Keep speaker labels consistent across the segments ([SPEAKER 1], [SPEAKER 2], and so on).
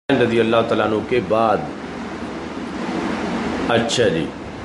[SPEAKER 1] رضی اللہ تعالیٰ عنہ کے بعد۔ اچھا جی،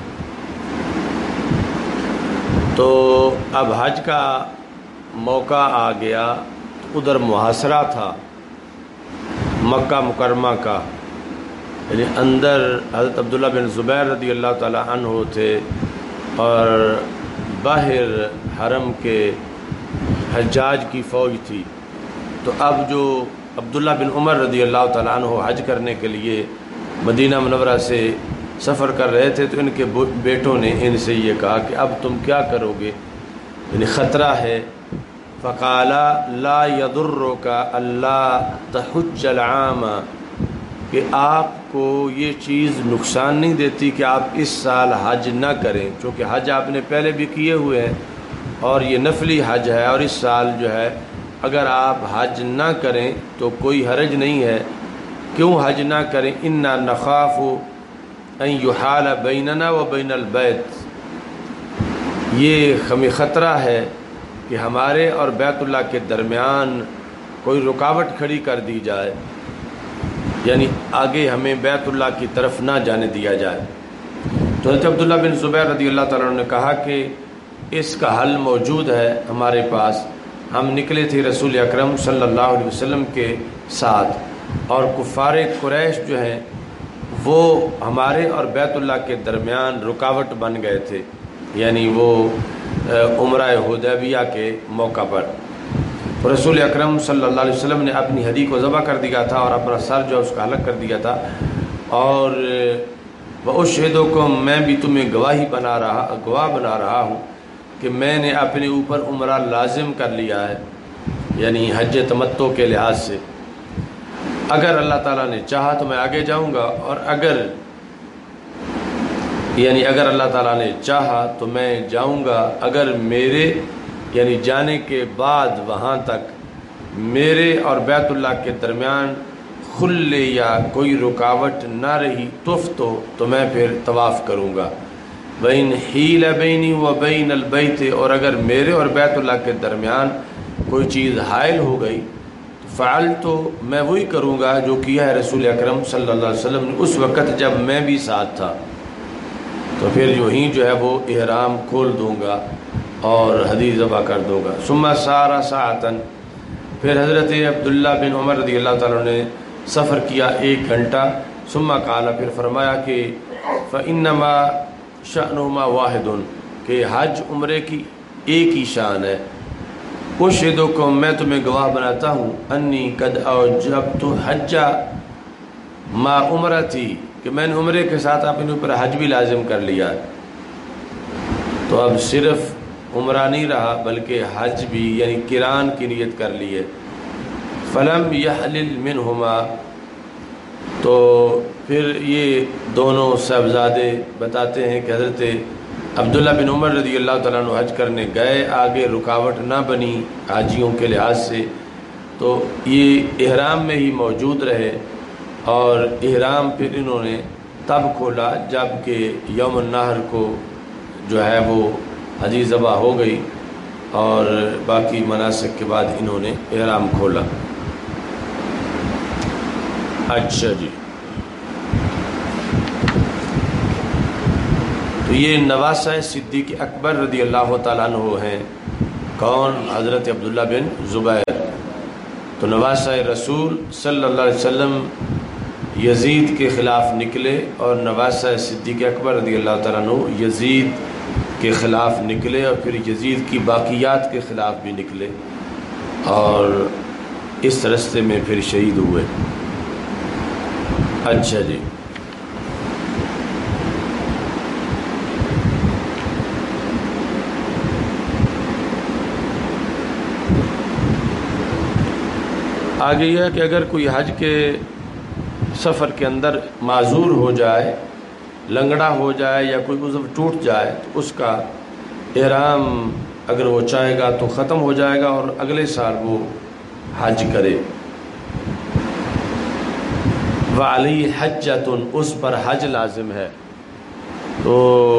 [SPEAKER 1] تو اب حج کا موقع آ گیا، ادھر محاصرہ تھا مکہ مکرمہ کا، یعنی اندر حضرت عبداللہ بن زبیر رضی اللہ تعالیٰ عنہ تھے اور باہر حرم کے حجاج کی فوج تھی۔ تو اب جو عبداللہ بن عمر رضی اللہ تعالیٰ عنہ حج کرنے کے لیے مدینہ منورہ سے سفر کر رہے تھے، تو ان کے بیٹوں نے ان سے یہ کہا کہ اب تم کیا کرو گے، یعنی خطرہ ہے۔ فقالا لا يضرك اللہ تحج العام، کہ آپ کو یہ چیز نقصان نہیں دیتی کہ آپ اس سال حج نہ کریں، چونکہ حج آپ نے پہلے بھی کیے ہوئے ہیں اور یہ نفلی حج ہے، اور اس سال جو ہے اگر آپ حج نہ کریں تو کوئی حرج نہیں ہے۔ کیوں حج نہ کریں؟ انا نخاف ان یحال بیننا و بین البیت، یہ ہمیں خطرہ ہے کہ ہمارے اور بیت اللہ کے درمیان کوئی رکاوٹ کھڑی کر دی جائے، یعنی آگے ہمیں بیت اللہ کی طرف نہ جانے دیا جائے۔ تو حضرت عبداللہ بن زبیر رضی اللہ تعالیٰ عنہ نے کہا کہ اس کا حل موجود ہے ہمارے پاس۔ ہم نکلے تھے رسول اکرم صلی اللہ علیہ وسلم کے ساتھ، اور کفار قریش جو ہیں وہ ہمارے اور بیت اللہ کے درمیان رکاوٹ بن گئے تھے، یعنی وہ عمرہ حدیبیہ کے موقع پر۔ رسول اکرم صلی اللہ علیہ وسلم نے اپنی ہدی کو ذبح کر دیا تھا اور اپنا سر جو اس کا حلق کر دیا تھا، اور وَأُشْهِدُكُمْ، میں بھی تمہیں گواہ بنا رہا ہوں کہ میں نے اپنے اوپر عمرہ لازم کر لیا ہے، یعنی حج تمتع کے لحاظ سے۔ اگر اللہ تعالیٰ نے چاہا تو میں آگے جاؤں گا، اور اگر اللہ تعالیٰ نے چاہا تو میں جاؤں گا، اگر میرے یعنی جانے کے بعد وہاں تک میرے اور بیت اللہ کے درمیان خلے یا کوئی رکاوٹ نہ رہی تو میں پھر طواف کروں گا۔ بین حیل بینی و بین البیت، اور اگر میرے اور بیت اللہ کے درمیان کوئی چیز حائل ہو گئی فعلت، تو میں وہی کروں گا جو کیا ہے رسول اکرم صلی اللہ علیہ وسلم نے اس وقت جب میں بھی ساتھ تھا، تو پھر جو ہے وہ احرام کھول دوں گا اور حدیث ذبح کر دوں گا۔ ثم سارا ساعتن، پھر حضرت عبداللہ بن عمر رضی اللہ تعالیٰ نے سفر کیا 1 گھنٹہ۔ ثم قال، پھر فرمایا کہ فإنما شأنہما واحد، کہ حج عمرے کی ایک ہی شان ہے۔ أشهدكم، میں تمہیں گواہ بناتا ہوں، انی قد اوجبت حج ما عمرتی، کہ میں نے عمرے کے ساتھ اپنے اوپر حج بھی لازم کر لیا ہے۔ تو اب صرف عمرہ نہیں رہا بلکہ حج بھی، یعنی قران کی نیت کر لی ہے۔ فلم یحلل منہما، تو پھر یہ دونوں صاحبزادے بتاتے ہیں کہ حضرت عبداللہ بن عمر رضی اللہ تعالیٰ عنہ حج کرنے گئے، آگے رکاوٹ نہ بنی حاجیوں کے لحاظ سے، تو یہ احرام میں ہی موجود رہے، اور احرام پھر انہوں نے تب کھولا جب کہ یوم النحر کو جو ہے وہ حدیث ذبح ہو گئی، اور باقی مناسک کے بعد انہوں نے احرام کھولا۔ اچھا جی، تو یہ نواسہ صدیق اکبر رضی اللہ تعالیٰ عنہ ہیں۔ کون؟ حضرت عبداللہ بن زبیر۔ تو نواسہ رسول صلی اللہ علیہ وسلم یزید کے خلاف نکلے، اور نواسہ صدیق اکبر رضی اللہ تعالیٰ عنہ یزید کے خلاف نکلے، اور پھر یزید کی باقیات کے خلاف بھی نکلے، اور اس رستے میں پھر شہید ہوئے۔ اچھا جی، آگے یہ ہے کہ اگر کوئی حج کے سفر کے اندر معذور ہو جائے، لنگڑا ہو جائے، یا کوئی عضو ٹوٹ جائے، تو اس کا احرام اگر وہ چاہے گا تو ختم ہو جائے گا، اور اگلے سال وہ حج کرے۔ وعلی حجۃ، اس پر حج لازم ہے۔ تو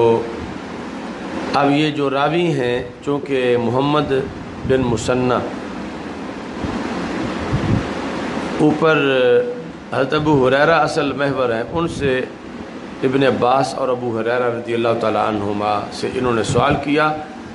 [SPEAKER 1] اب یہ جو راوی ہیں، چونکہ محمد بن مثنى اوپر حضرت ابو ہریرہ اصل محور ہیں، ان سے ابن عباس اور ابو ہریرہ رضی اللہ تعالی عنہما سے انہوں نے سوال کیا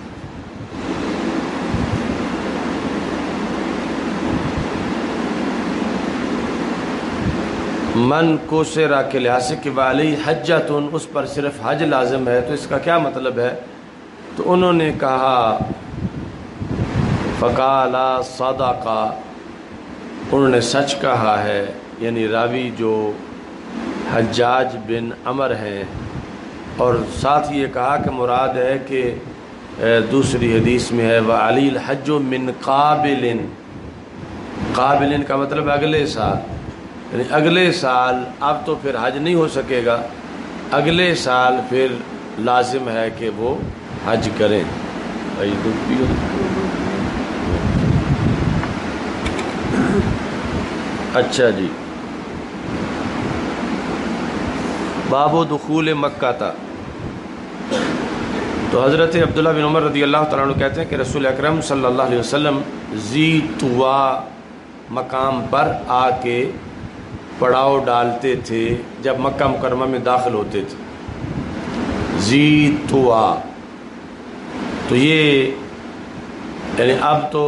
[SPEAKER 1] من کو سیرا کے لحاظ سے کہ والی حجتن، اس پر صرف حج لازم ہے، تو اس کا کیا مطلب ہے؟ تو انہوں نے کہا فقالا صدقہ، انہوں نے سچ کہا ہے، یعنی راوی جو حجاج بن عمر ہیں، اور ساتھ یہ کہا کہ مراد ہے کہ دوسری حدیث میں ہے وعلی الحج من قابل، قابل کا مطلب اگلے سال، یعنی اگلے سال اب تو پھر حج نہیں ہو سکے گا، اگلے سال پھر لازم ہے کہ وہ حج کریں۔ اچھا جی، باب دخول مکہ تھا۔ تو حضرت عبداللہ بن عمر رضی اللہ تعالیٰ عنہ کہتے ہیں کہ رسول اکرم صلی اللہ علیہ وسلم ذی طوا مقام پر آ کے پڑاؤ ڈالتے تھے جب مکہ مکرمہ میں داخل ہوتے تھے، ذی طوا۔ تو یہ یعنی اب تو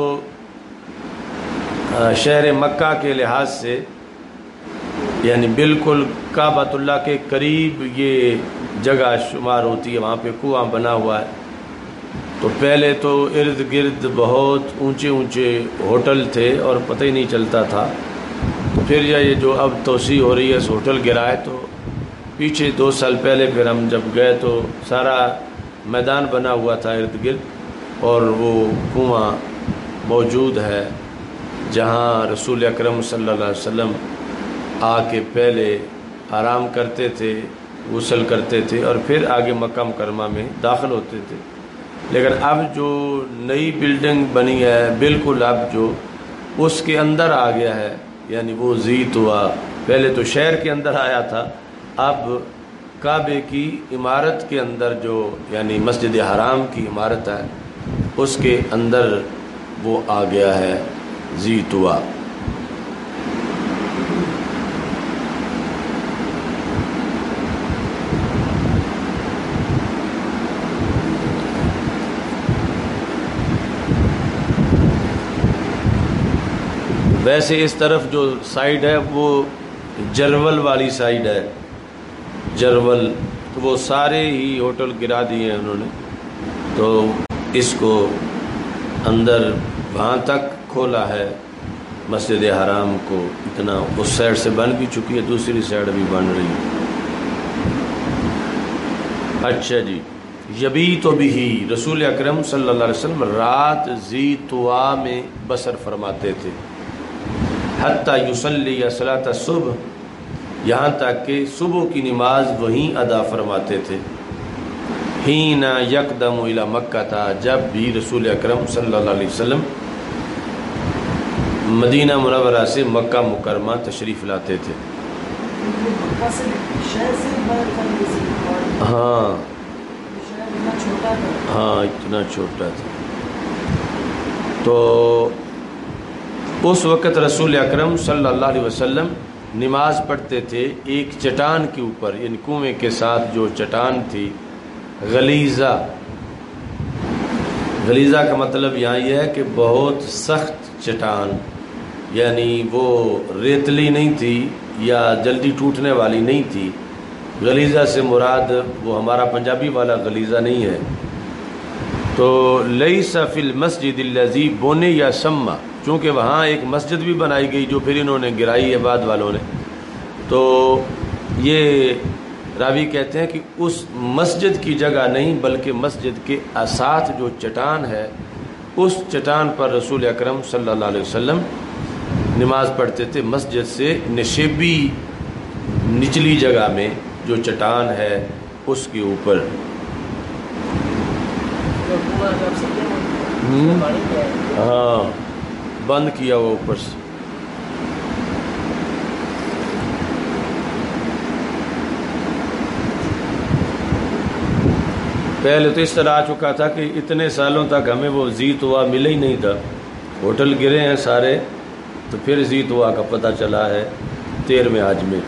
[SPEAKER 1] شہر مکہ کے لحاظ سے یعنی بالکل کعبۃ اللہ کے قریب یہ جگہ شمار ہوتی ہے، وہاں پہ کنواں بنا ہوا ہے۔ تو پہلے تو ارد گرد بہت اونچے اونچے ہوٹل تھے اور پتہ ہی نہیں چلتا تھا، تو پھر یہ جو اب توسیع ہو رہی ہے اس ہوٹل گرائے، تو پیچھے 2 سال پہلے پھر ہم جب گئے تو سارا میدان بنا ہوا تھا ارد گرد، اور وہ کنواں موجود ہے جہاں رسول اکرم صلی اللہ علیہ وسلم آ کے پہلے آرام کرتے تھے، غسل کرتے تھے، اور پھر آگے مکہ مکرمہ میں داخل ہوتے تھے۔ لیکن اب جو نئی بلڈنگ بنی ہے بالکل اب جو اس کے اندر آ گیا ہے، یعنی وہ ذی طوا، پہلے تو شہر کے اندر آیا تھا، اب کعبے کی عمارت کے اندر جو یعنی مسجد حرام کی عمارت ہے اس کے اندر وہ آ گیا ہے ذی طوا۔ ویسے اس طرف جو سائیڈ ہے وہ جرول والی سائیڈ ہے، جرول، تو وہ سارے ہی ہوٹل گرا دیے ہیں انہوں نے، تو اس کو اندر وہاں تک کھولا ہے مسجد حرام کو، اتنا اس سائڈ سے بن بھی چکی ہے، دوسری سائڈ بھی بن رہی ہے۔ اچھا جی، یبیت بہ، رسول اکرم صلی اللہ علیہ وسلم رات ذی طوا میں بسر فرماتے تھے، حتی یصلی صلاۃ الصبح، یہاں تک کہ صبح کی نماز وہیں ادا فرماتے تھے، حین یقدم الی مکہ تھا، جب بھی رسول اکرم صلی اللہ علیہ وسلم مدینہ منورہ سے مکہ مکرمہ تشریف لاتے تھے۔ ہاں اتنا چھوٹا تھا۔ تو اس وقت رسول اکرم صلی اللہ علیہ وسلم نماز پڑھتے تھے ایک چٹان کے اوپر، یعنی کنویں کے ساتھ جو چٹان تھی، غلیظہ، غلیظہ کا مطلب یہاں یہ ہے کہ بہت سخت چٹان، یعنی وہ ریتلی نہیں تھی یا جلدی ٹوٹنے والی نہیں تھی۔ غلیظہ سے مراد وہ ہمارا پنجابی والا غلیظہ نہیں ہے۔ تو لیس فی المسجد الذی بنی یا سما، چونکہ وہاں ایک مسجد بھی بنائی گئی جو پھر انہوں نے گرائی ہے بعد والوں نے، تو یہ راوی کہتے ہیں کہ اس مسجد کی جگہ نہیں بلکہ مسجد کے ساتھ جو چٹان ہے اس چٹان پر رسول اکرم صلی اللہ علیہ وسلم نماز پڑھتے تھے، مسجد سے نشیبی نچلی جگہ میں جو چٹان ہے اس کے اوپر۔ ہاں بند کیا ہوا اوپر سے۔ پہلے تو اس طرح آ چکا تھا کہ اتنے سالوں تک ہمیں وہ ذی طوا ملے ہی نہیں تھا، ہوٹل گرے ہیں سارے، تو پھر ذی طوا کا پتہ چلا ہے 13ویں حج میں۔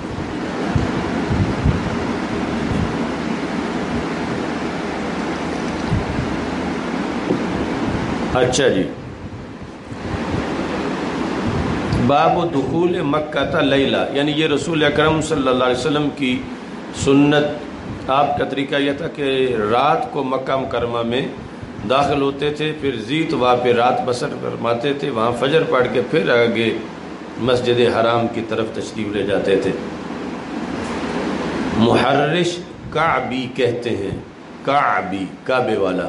[SPEAKER 1] اچھا جی، باب دخول مکہ لیلہ، یعنی یہ رسول اکرم صلی اللہ علیہ وسلم کی سنت، آپ کا طریقہ یہ تھا کہ رات کو مکہ مکرمہ میں داخل ہوتے تھے، پھر زیت وہاں پہ رات بسر فرماتے تھے، وہاں فجر پڑھ کے پھر آگے مسجد حرام کی طرف تشریف لے جاتے تھے۔ محرش کعبی کہتے ہیں، کعبی کعبے والا،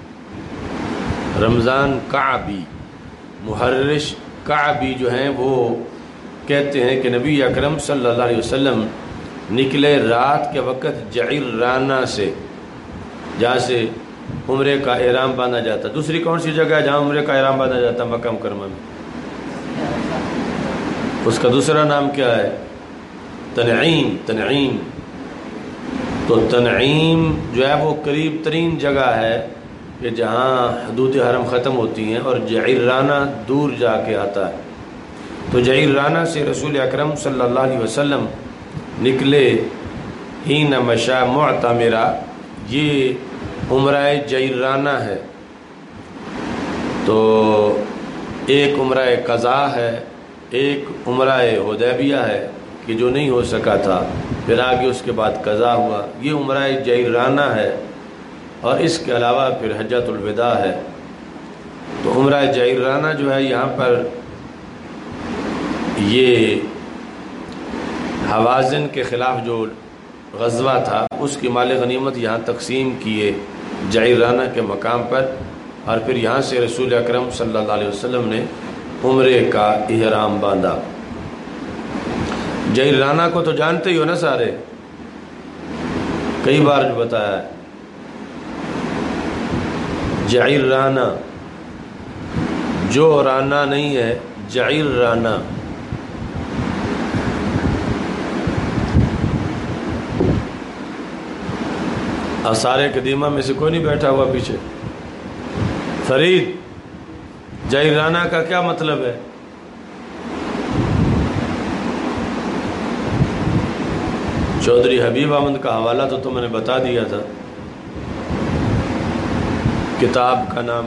[SPEAKER 1] رمضان کعبی، محرش کعبی جو ہیں وہ کہتے ہیں کہ نبی اکرم صلی اللہ علیہ وسلم نکلے رات کے وقت جعرانہ سے، جہاں سے عمرے کا احرام باندھا جاتا۔ دوسری کون سی جگہ ہے جہاں عمرے کا احرام باندھا جاتا مکہ مکرمہ میں؟ اس کا دوسرا نام کیا ہے؟ تنعیم۔ تنعیم، تو تنعیم جو ہے وہ قریب ترین جگہ ہے کہ جہاں حدود حرم ختم ہوتی ہیں، اور جعرانہ دور جا کے آتا ہے۔ تو جعرانہ سے رسول اکرم صلی اللہ علیہ وسلم نکلے، حین مشا معتمرہ، یہ عمرہ جعرانہ ہے۔ تو ایک عمرہ قضا ہے، ایک عمرہ حدیبیہ ہے کہ جو نہیں ہو سکا تھا، پھر آگے اس کے بعد قضا ہوا، یہ عمرہ جعرانہ ہے، اور اس کے علاوہ پھر حجۃ الوداع ہے۔ تو عمرہ جعرانہ جو ہے یہاں پر یہ حوازن کے خلاف جو غزوہ تھا اس کی مال غنیمت یہاں تقسیم کیے جعرانہ کے مقام پر، اور پھر یہاں سے رسول اکرم صلی اللہ علیہ وسلم نے عمرے کا احرام باندھا۔ جعرانہ کو تو جانتے ہی ہو نا سارے، کئی بار جو بتایا ہے۔ جعرانہ، جو رانا نہیں ہے، جعرانہ۔ آثار قدیمہ میں سے کوئی نہیں بیٹھا ہوا پیچھے؟ فرید، جعرانہ کا کیا مطلب ہے؟ چودھری حبیب احمد کا حوالہ تو میں نے بتا دیا تھا، کتاب کا نام۔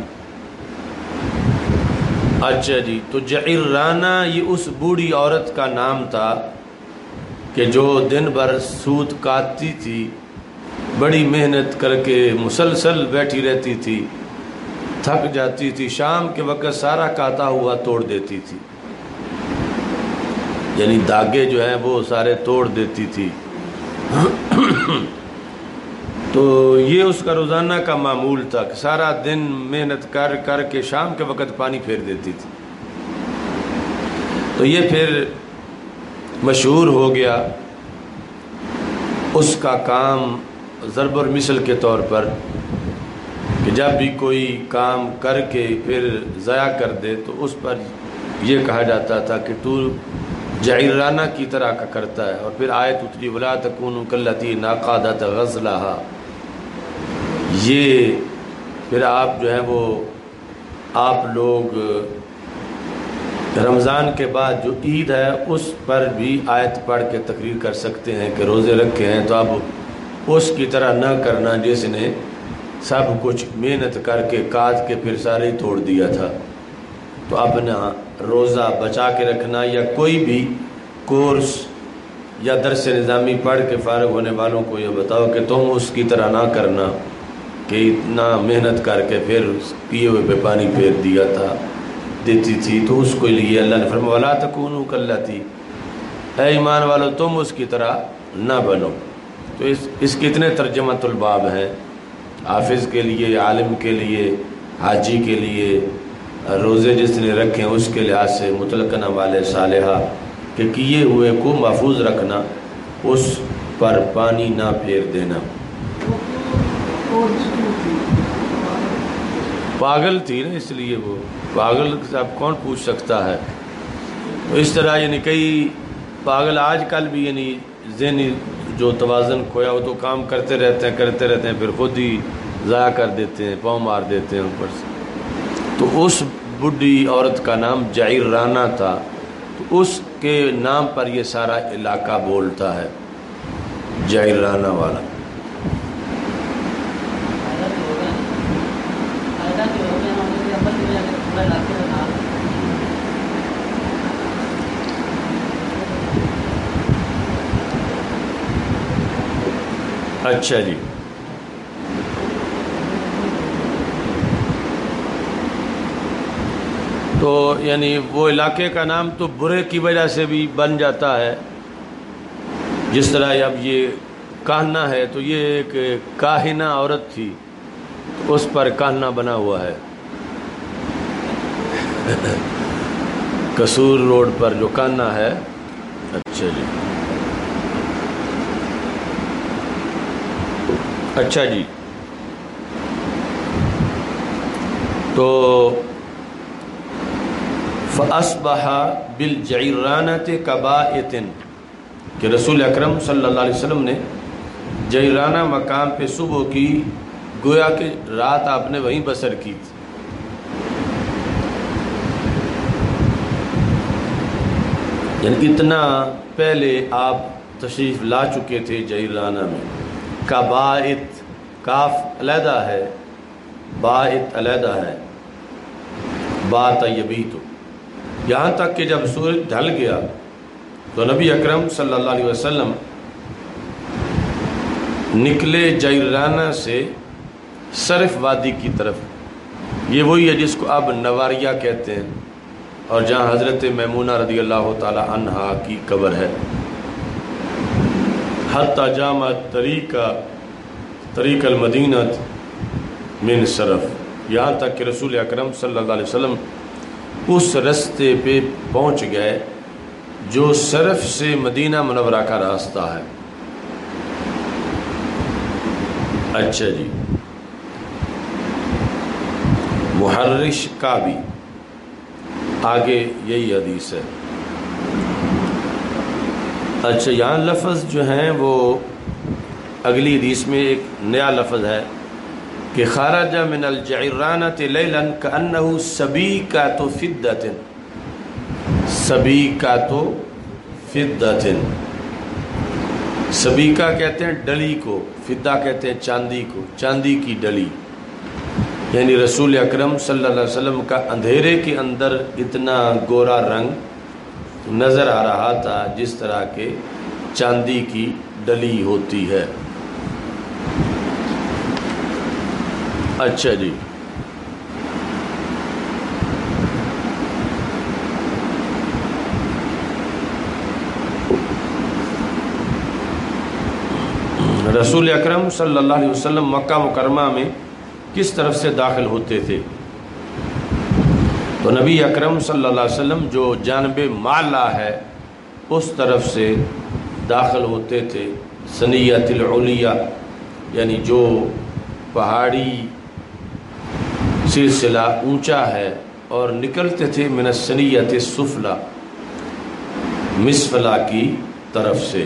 [SPEAKER 1] اچھا جی، تو جعرانہ یہ اس بوڑھی عورت کا نام تھا کہ جو دن بھر سوت کاٹتی تھی، بڑی محنت کر کے مسلسل بیٹھی رہتی تھی، تھک جاتی تھی، شام کے وقت سارا کاتا ہوا توڑ دیتی تھی، یعنی دھاگے جو ہیں وہ سارے توڑ دیتی تھی۔ تو یہ اس کا روزانہ کا معمول تھا کہ سارا دن محنت کر کر کے شام کے وقت پانی پھیر دیتی تھی۔ تو یہ پھر مشہور ہو گیا اس کا کام ضرب المثل کے طور پر، کہ جب بھی کوئی کام کر کے پھر ضائع کر دے تو اس پر یہ کہا جاتا تھا کہ تو جعرانہ کی طرح کا کرتا ہے۔ اور پھر آیت اتری وَلَا تَكُونُوا كَالَّتِي نَقَضَتْ غَزْلَهَا، یہ پھر آپ جو ہے وہ آپ لوگ رمضان کے بعد جو عید ہے اس پر بھی آیت پڑھ کے تقریر کر سکتے ہیں کہ روزے رکھے ہیں تو اب اس کی طرح نہ کرنا جس نے سب کچھ محنت کر کے کاٹ کے پھر سارے ہی توڑ دیا تھا۔ تو اپنا روزہ بچا کے رکھنا، یا کوئی بھی کورس یا درس نظامی پڑھ کے فارغ ہونے والوں کو یہ بتاؤ کہ تم اس کی طرح نہ کرنا کہ اتنا محنت کر کے پھر پیے ہوئے پہ پانی پھیر دیا تھا دیتی تھی۔ تو اس کے لیے اللہ نے فرمایا وَلَا تَكُونُوا كَالَّتِي، اے ایمان والو تم اس کی طرح نہ بنو۔ تو اس کے اتنے ترجمۃ الباب ہیں، حافظ کے لیے، عالم کے لیے، حاجی کے لیے، روزے جس نے رکھیں اس کے لحاظ سے، مطلقاً اعمال صالحہ کہ کیے ہوئے کو محفوظ رکھنا، اس پر پانی نہ پھیر دینا۔ پاگل تھی نا، اس لیے وہ پاگل سے اب کون پوچھ سکتا ہے۔ تو اس طرح یعنی کئی پاگل آج کل بھی یعنی ذہنی جو توازن کھویا وہ تو کام کرتے رہتے ہیں پھر خود ہی ضائع کر دیتے ہیں، پاؤں مار دیتے ہیں اوپر سے۔ تو اس بڈھی عورت کا نام جعرانہ تھا، تو اس کے نام پر یہ سارا علاقہ بولتا ہے، جعرانہ والا۔ اچھا جی، تو یعنی وہ علاقے کا نام تو برے کی وجہ سے بھی بن جاتا ہے، جس طرح اب یہ کاہنا ہے تو یہ ایک کاہنہ عورت تھی، اس پر کاہنا بنا ہوا ہے۔ قصور روڈ پر جو کاہنا ہے۔ اچھا جی، اچھا جی، تو فَأَصْبَحَ بِالْجَعِرَانَةِ كَبَائِتٍ کہ رسول اکرم صلی اللہ علیہ وسلم نے جعرانہ مقام پہ صبح کی گویا کہ رات آپ نے وہیں بسر کی تھی۔ یعنی اتنا پہلے آپ تشریف لا چکے تھے جعرانہ میں۔ کبائت، کاف علیحدہ ہے، بائت علیحدہ ہے، بات یبیتو، یہاں تک کہ جب سورج ڈھل گیا تو نبی اکرم صلی اللہ علیہ وسلم نکلے جعرانہ سے صرف وادی کی طرف۔ یہ وہی ہے جس کو اب نواریہ کہتے ہیں، اور جہاں حضرت میمونہ رضی اللہ تعالی عنہا کی قبر ہے۔ حتی جامع طریق المدینہ من صرف، یہاں تک کہ رسول اکرم صلی اللہ علیہ وسلم اس رستے پہ پہنچ گئے جو صرف سے مدینہ منورہ کا راستہ ہے۔ اچھا جی، محرش کا بھی آگے یہی حدیث ہے۔ اچھا، یہاں لفظ جو ہیں وہ اگلی حدیث میں ایک نیا لفظ ہے کہ خرج من الجعرانة لیلا کأنہ سبیکۃ فضۃ، سبیکۃ فضۃ، سبیکہ کہتے ہیں ڈلی کو، فضہ کہتے ہیں چاندی کو، چاندی کی ڈلی۔ یعنی رسول اکرم صلی اللہ علیہ وسلم کا اندھیرے کے اندر اتنا گورا رنگ نظر آ رہا تھا جس طرح کے چاندی کی ڈلی ہوتی ہے۔ اچھا جی، رسول اکرم صلی اللہ علیہ وسلم مکہ مکرمہ میں کس طرف سے داخل ہوتے تھے؟ تو نبی اکرم صلی اللہ علیہ وسلم جو جانب معلا ہے اس طرف سے داخل ہوتے تھے، ثنیۃ العلیہ، یعنی جو پہاڑی سلسلہ اونچا ہے، اور نکلتے تھے من الثنیۃ السفلی، مسفلا کی طرف سے۔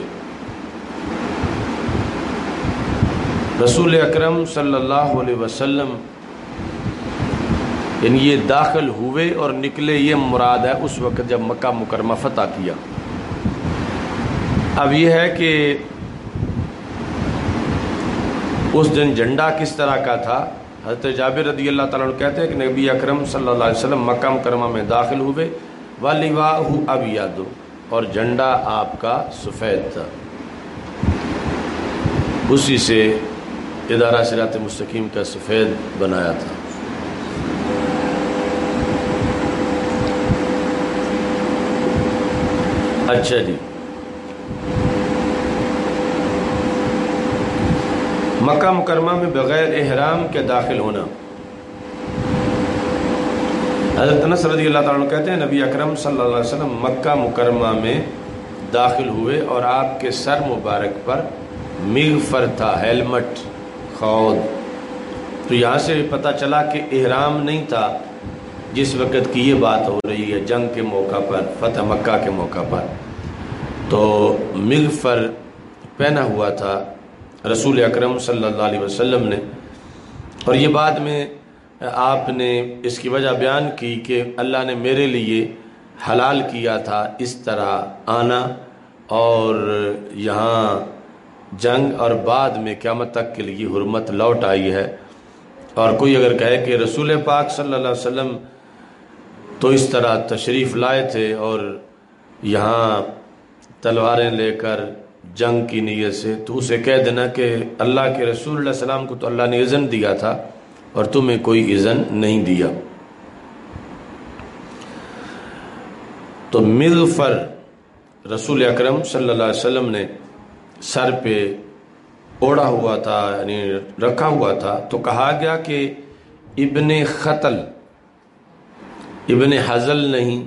[SPEAKER 1] رسول اکرم صلی اللہ علیہ وسلم یعنی یہ داخل ہوئے اور نکلے، یہ مراد ہے اس وقت جب مکہ مکرمہ فتح کیا۔ اب یہ ہے کہ اس دن جھنڈا کس طرح کا تھا؟ حضرت جابر رضی اللہ تعالیٰ عنہ کہتے ہیں کہ نبی اکرم صلی اللہ علیہ وسلم مکہ مکرمہ میں داخل ہوئے، وَلِوَاءُ أَبْيَضُ، اور جھنڈا آپ کا سفید تھا۔ اسی سے ادارہ صراط مستقیم کا سفید بنایا تھا۔ اچھا جی، مکہ مکرمہ میں بغیر احرام کے داخل ہونا۔ حضرت انس رضی اللہ تعالیٰ عنہ کہتے ہیں نبی اکرم صلی اللہ علیہ وسلم مکہ مکرمہ میں داخل ہوئے اور آپ کے سر مبارک پر مغفر تھا، ہیلمٹ، خود۔ تو یہاں سے پتہ چلا کہ احرام نہیں تھا جس وقت کی یہ بات ہو رہی ہے، جنگ کے موقع پر، فتح مکہ کے موقع پر، تو مغفر پہنا ہوا تھا رسول اکرم صلی اللہ علیہ وسلم نے۔ اور یہ بعد میں آپ نے اس کی وجہ بیان کی کہ اللہ نے میرے لیے حلال کیا تھا اس طرح آنا اور یہاں جنگ، اور بعد میں قیامت تک کے لیے حرمت لوٹ آئی ہے۔ اور کوئی اگر کہے کہ رسول پاک صلی اللہ علیہ وسلم تو اس طرح تشریف لائے تھے اور یہاں تلواریں لے کر جنگ کی نیت سے، تو اسے کہہ دینا کہ اللہ کے رسول علیہ السلام کو تو اللہ نے اذن دیا تھا اور تمہیں کوئی اذن نہیں دیا۔ تو مغفر رسول اکرم صلی اللہ علیہ وسلم نے سر پہ اوڑھا ہوا تھا، یعنی رکھا ہوا تھا، تو کہا گیا کہ ابن خطل، ابن حزل نہیں،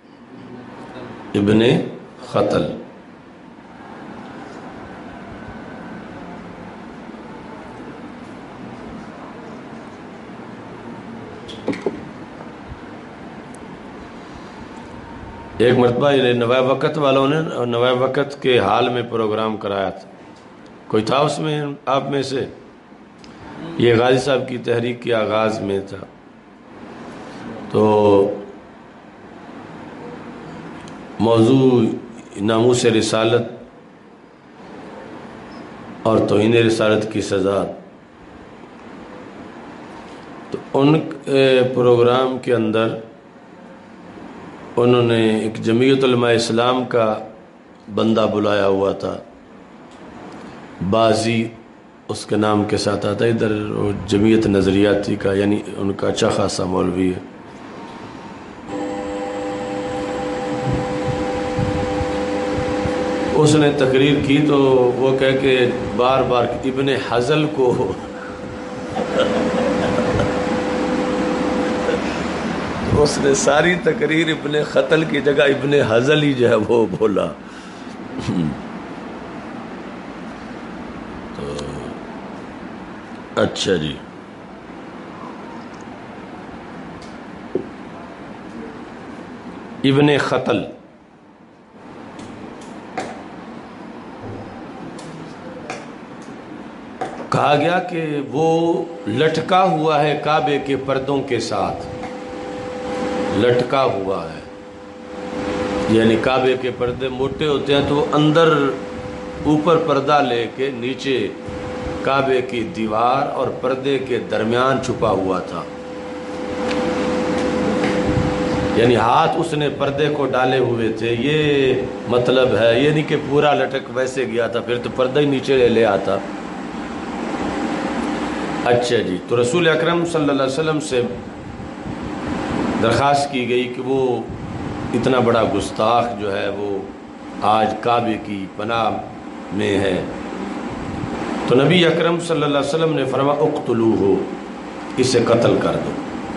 [SPEAKER 1] ابن خطل۔ ایک مرتبہ نوائے وقت والوں نے نوائے وقت کے حال میں پروگرام کرایا تھا، کوئی تھا اس میں آپ میں سے؟ یہ غازی صاحب کی تحریک کے آغاز میں تھا۔ تو موضوع ناموس رسالت اور توہین رسالت کی سزا۔ تو ان پروگرام کے اندر انہوں نے ایک جمعیت علماء اسلام کا بندہ بلایا ہوا تھا، بازی اس کے نام کے ساتھ آتا ہے، ادھر جمعیت نظریاتی کا، یعنی ان کا اچھا خاصا مولوی ہے۔ اس نے تقریر کی تو وہ کہہ کے بار بار ابن حزل کو اس نے ساری تقریر ابن خطل کی جگہ ابن حزل ہی جو ہے وہ بولا۔ تو اچھا جی، ابن خطل کہا گیا کہ وہ لٹکا ہوا ہے کعبے کے پردوں کے ساتھ، لٹکا ہوا ہے، یعنی کعبے کے پردے موٹے ہوتے ہیں تو اندر اوپر پردہ لے کے نیچے کعبے کی دیوار اور پردے کے درمیان چھپا ہوا تھا، یعنی ہاتھ اس نے پردے کو ڈالے ہوئے تھے، یہ مطلب ہے، یہ نہیں کہ پورا لٹک ویسے گیا تھا پھر تو پردہ ہی نیچے لے آتا۔ اچھا جی، تو رسول اکرم صلی اللہ علیہ وسلم سے درخواست کی گئی کہ وہ اتنا بڑا گستاخ جو ہے وہ آج کعبے کی پناہ میں ہے، تو نبی اکرم صلی اللہ علیہ وسلم نے فرمایا اقتلوہ، اسے قتل کر دو۔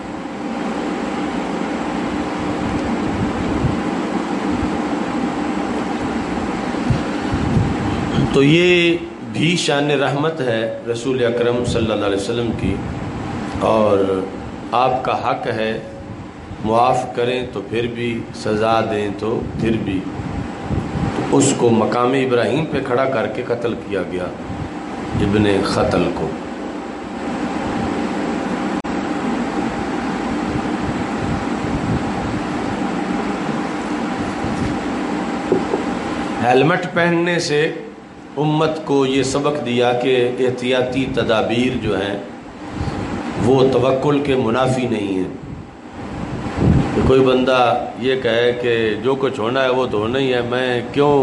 [SPEAKER 1] تو یہ بھی شان رحمت ہے رسول اکرم صلی اللہ علیہ وسلم کی، اور آپ کا حق ہے معاف کریں تو پھر بھی، سزا دیں تو پھر بھی۔ تو اس کو مقام ابراہیم پہ کھڑا کر کے قتل کیا گیا، ابن خطل کو۔ ہیلمٹ پہننے سے امت کو یہ سبق دیا کہ احتیاطی تدابیر جو ہیں وہ توکل کے منافی نہیں ہیں۔ کہ کوئی بندہ یہ کہے کہ جو کچھ ہونا ہے وہ تو ہونا ہی ہے، میں کیوں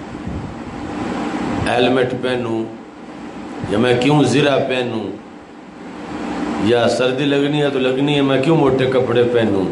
[SPEAKER 1] ہیلمٹ پہنوں، یا میں کیوں زرہ پہنوں، یا سردی لگنی ہے تو لگنی ہے، میں کیوں موٹے کپڑے پہنوں۔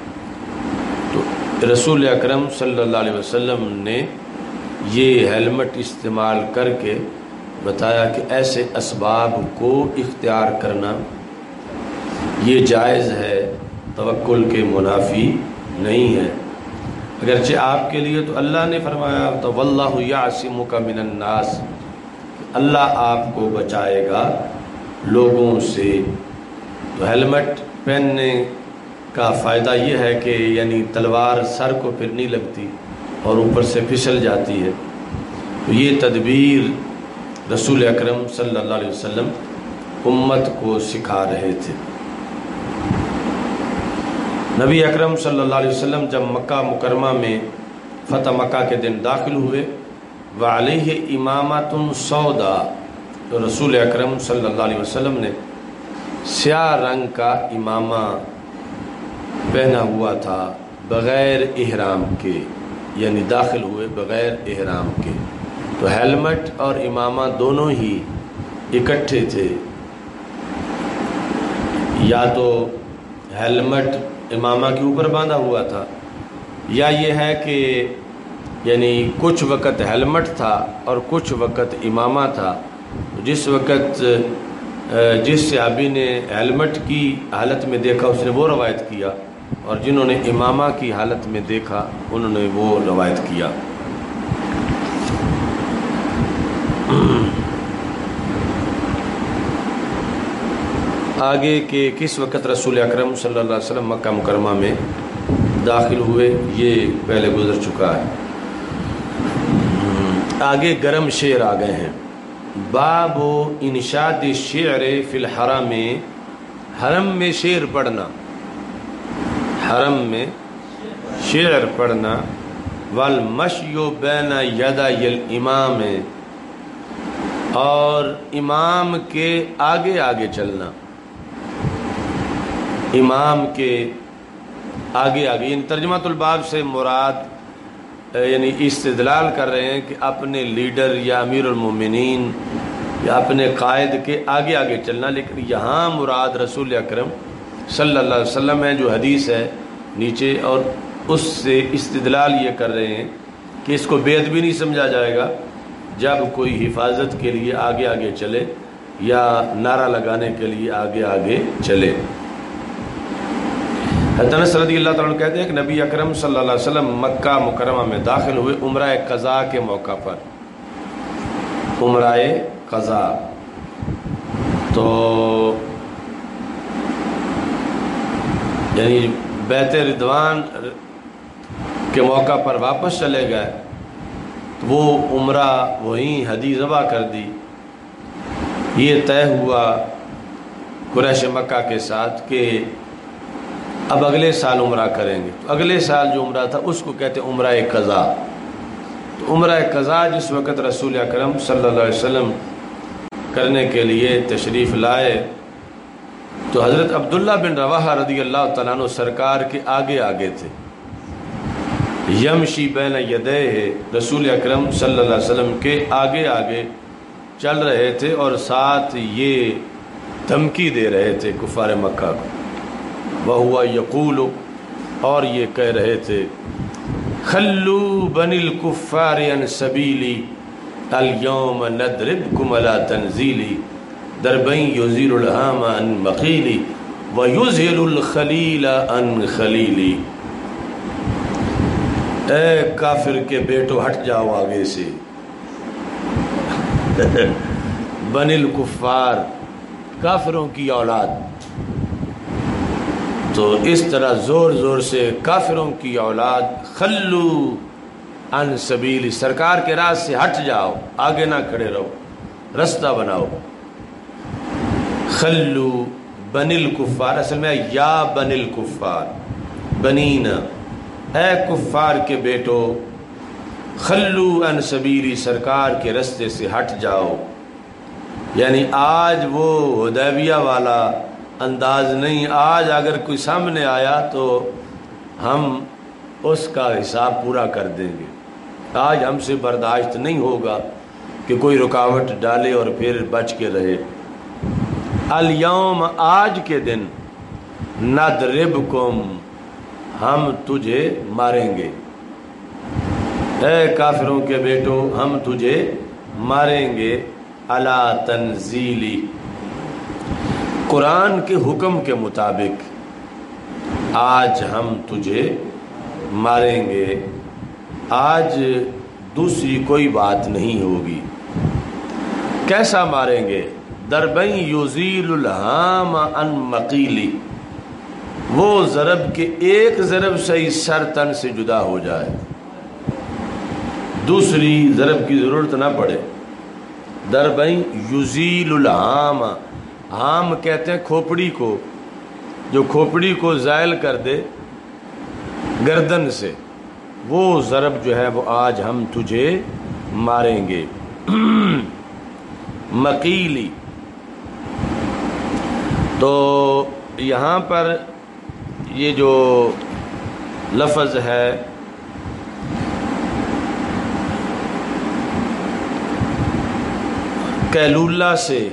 [SPEAKER 1] تو رسول اکرم صلی اللہ علیہ وسلم نے یہ ہیلمٹ استعمال کر کے بتایا کہ ایسے اسباب کو اختیار کرنا یہ جائز ہے، توکل کے منافی نہیں ہے۔ اگرچہ آپ کے لیے تو اللہ نے فرمایا تو واللہ یعصمک من الناس، اللہ آپ کو بچائے گا لوگوں سے۔ تو ہیلمٹ پہننے کا فائدہ یہ ہے کہ یعنی تلوار سر کو پھر نہیں لگتی اور اوپر سے پھسل جاتی ہے۔ تو یہ تدبیر رسول اکرم صلی اللہ علیہ وسلم امت کو سکھا رہے تھے۔ نبی اکرم صلی اللہ علیہ وسلم جب مکہ مکرمہ میں فتح مکہ کے دن داخل ہوئے، وعلیہ امامۃ سودا، تو رسول اکرم صلی اللہ علیہ وسلم نے سیاہ رنگ کا امامہ پہنا ہوا تھا بغیر احرام کے، یعنی داخل ہوئے بغیر احرام کے، تو ہیلمٹ اور امامہ دونوں ہی اکٹھے تھے، یا تو ہیلمٹ امامہ کے اوپر باندھا ہوا تھا، یا یہ ہے کہ یعنی کچھ وقت ہیلمٹ تھا اور کچھ وقت امامہ تھا۔ جس وقت جس صحابی نے ہیلمٹ کی حالت میں دیکھا اس نے وہ روایت کیا، اور جنہوں نے امامہ کی حالت میں دیکھا انہوں نے وہ روایت کیا۔ آگے کہ کس وقت رسول اکرم صلی اللہ علیہ وسلم مکہ مکرمہ میں داخل ہوئے یہ پہلے گزر چکا ہے۔ آگے گرم شعر آ گئے ہیں۔ باب انشاد الشعر فی الحرم، حرم میں شعر پڑھنا، حرم میں شعر پڑھنا، والمشی بین یدی الامام، اور امام کے آگے آگے چلنا، امام کے آگے آگے، یعنی ترجمۃ الباب سے مراد یعنی استدلال کر رہے ہیں کہ اپنے لیڈر یا امیر المومنین یا اپنے قائد کے آگے آگے چلنا، لیکن یہاں مراد رسول اکرم صلی اللہ علیہ وسلم ہے، جو حدیث ہے نیچے، اور اس سے استدلال یہ کر رہے ہیں کہ اس کو بے ادبی نہیں سمجھا جائے گا جب کوئی حفاظت کے لیے آگے آگے چلے یا نعرہ لگانے کے لیے آگے آگے چلے۔ حضرت انس رضی اللہ تعالیٰ عنہ کہتے ہیں کہ نبی اکرم صلی اللہ علیہ وسلم مکہ مکرمہ میں داخل ہوئے عمرہ قضاء کے موقع پر، عمرہ قضاء، تو یعنی بیت رضوان کے موقع پر واپس چلے گئے، تو وہ عمرہ وہیں حدی ذبح کر دی۔ یہ طے ہوا قریش مکہ کے ساتھ کہ اب اگلے سال عمرہ کریں گے، تو اگلے سال جو عمرہ تھا اس کو کہتے ہیں عمرہ قضاء۔ تو عمرہ قضاء جس وقت رسول اکرم صلی اللہ علیہ وسلم کرنے کے لیے تشریف لائے تو حضرت عبداللہ بن رواحہ رضی اللہ تعالیٰ عنہ سرکار کے آگے آگے تھے، یمشی بین یدیہ، رسول اکرم صلی اللہ علیہ وسلم کے آگے آگے چل رہے تھے، اور ساتھ یہ دھمکی دے رہے تھے کفار مکہ کو، وَهُوَ يَقُولُ، اور یہ کہہ رہے تھے، خلو بنی الکفار عن سبیلی اليوم ندربکم علی تنزیلی دربین یزیل الہام عن مقیلی ویزہل الخلیل عن خلیلی۔ اے کافر کے بیٹو ہٹ جاؤ آگے سے، بنی الکفار، کافروں کی اولاد، تو اس طرح زور زور سے کافروں کی اولاد، خلو عن سبیلی، سرکار کے راہ سے ہٹ جاؤ، آگے نہ کھڑے رہو، رستہ بناؤ۔ خلو بنی الکفار، اصل میں یا بنی الکفار، بنین، اے کفار کے بیٹو، خلو عن سبیلی، سرکار کے رستے سے ہٹ جاؤ۔ یعنی آج وہ حدیبیہ والا انداز نہیں، آج اگر کوئی سامنے آیا تو ہم اس کا حساب پورا کر دیں گے، آج ہم سے برداشت نہیں ہوگا کہ کوئی رکاوٹ ڈالے اور پھر بچ کے رہے۔ الیوم، آج کے دن، ندربکم، ہم تجھے ماریں گے، اے کافروں کے بیٹو ہم تجھے ماریں گے، علی تنزیلی، قرآن کے حکم کے مطابق آج ہم تجھے ماریں گے، آج دوسری کوئی بات نہیں ہوگی۔ کیسا ماریں گے؟ دربین یزیل الہام عن مقیلی، وہ ضرب کے ایک ضرب سے ہی سر تن سے جدا ہو جائے، دوسری ضرب کی ضرورت نہ پڑے۔ دربین یزیل الہام، ہام کہتے ہیں کھوپڑی کو، جو کھوپڑی کو زائل کر دے گردن سے، وہ ضرب جو ہے وہ آج ہم تجھے ماریں گے۔ مقیلی، تو یہاں پر یہ جو لفظ ہے کیلولہ سے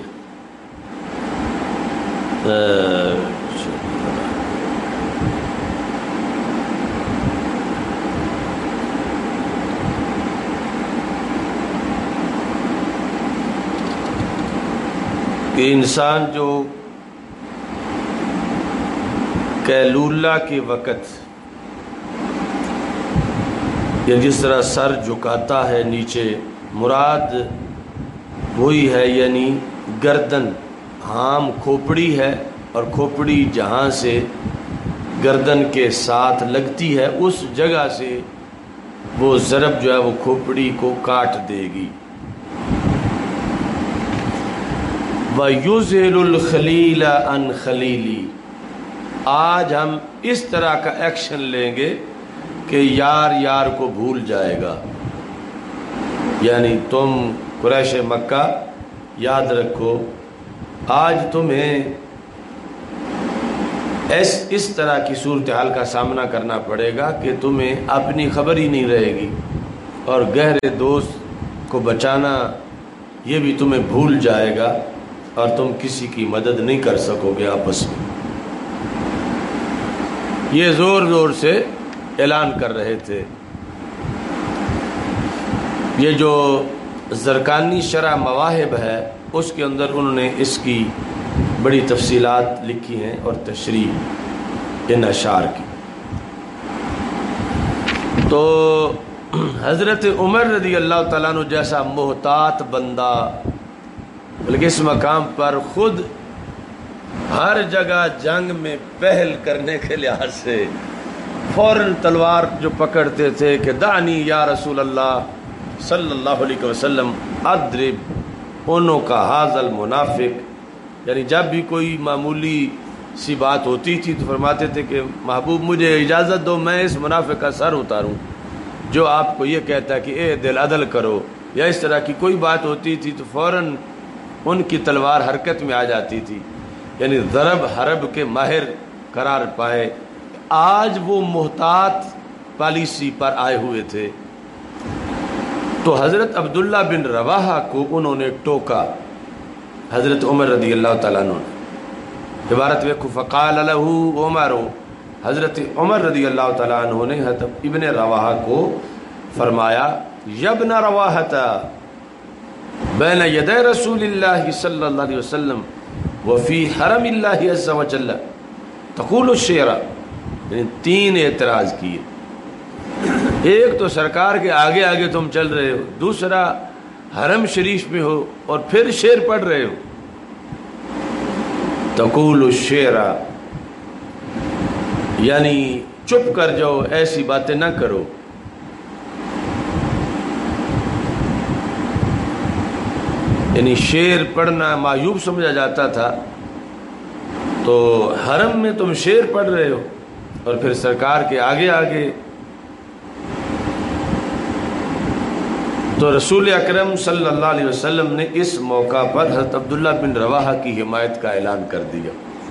[SPEAKER 1] کہ انسان جو کیلولہ کے وقت یا جس طرح سر جھکاتا ہے نیچے، مراد وہی ہے، یعنی گردن، ہام کھوپڑی ہے اور کھوپڑی جہاں سے گردن کے ساتھ لگتی ہے اس جگہ سے وہ ضرب جو ہے وہ کھوپڑی کو کاٹ دے گی۔ وَيُزْهِلُ الْخَلِيلَ عَنْ خَلِيلِي، آج ہم اس طرح کا ایکشن لیں گے کہ یار یار کو بھول جائے گا۔ یعنی تم قریش مکہ یاد رکھو، آج تمہیں اس طرح کی صورتحال کا سامنا کرنا پڑے گا کہ تمہیں اپنی خبر ہی نہیں رہے گی، اور گہرے دوست کو بچانا یہ بھی تمہیں بھول جائے گا، اور تم کسی کی مدد نہیں کر سکو گے آپس میں۔ یہ زور زور سے اعلان کر رہے تھے۔ یہ جو زرقانی شرح مواہب ہے اس کے اندر انہوں نے اس کی بڑی تفصیلات لکھی ہیں اور تشریح ان اشعار کی۔ تو حضرت عمر رضی اللہ تعالیٰ عنہ جیسا محتاط بندہ، بلکہ اس مقام پر خود ہر جگہ جنگ میں پہل کرنے کے لحاظ سے فوراً تلوار جو پکڑتے تھے کہ دعنی یا رسول اللہ صلی اللہ علیہ وسلم اضرب انوں کا حاضل منافق، یعنی جب بھی کوئی معمولی سی بات ہوتی تھی تو فرماتے تھے کہ محبوب مجھے اجازت دو میں اس منافق کا سر اتاروں جو آپ کو یہ کہتا ہے کہ اے دل عدل کرو، یا اس طرح کی کوئی بات ہوتی تھی تو فوراً ان کی تلوار حرکت میں آ جاتی تھی، یعنی ضرب حرب کے ماہر قرار پائے۔ آج وہ محتاط پالیسی پر آئے ہوئے تھے، تو حضرت عبداللہ بن رواحہ کو انہوں نے ٹوکا، حضرت عمر رضی اللہ تعالیٰ عنہ نے، عبارت ویکھو فقال له عمر، حضرت عمر رضی اللہ تعالیٰ عنہ نے حضرت ابن رواحہ کو فرمایا یا ابن رواحہ بین ید رسول اللہ صلی اللہ علیہ وسلم وفی حرم اللہ عز و جل تقول الشعر، یعنی تین اعتراض کیے۔ ایک تو سرکار کے آگے آگے تم چل رہے ہو، دوسرا حرم شریف میں ہو اور پھر شعر پڑھ رہے ہو۔ تقول الشعر یعنی چپ کر جاؤ، ایسی باتیں نہ کرو۔ یعنی شعر پڑھنا معیوب سمجھا جاتا تھا، تو حرم میں تم شعر پڑھ رہے ہو اور پھر سرکار کے آگے آگے۔ تو رسول اکرم صلی اللہ علیہ وسلم نے اس موقع پر حضرت عبداللہ بن رواحہ کی حمایت کا اعلان کر دیا،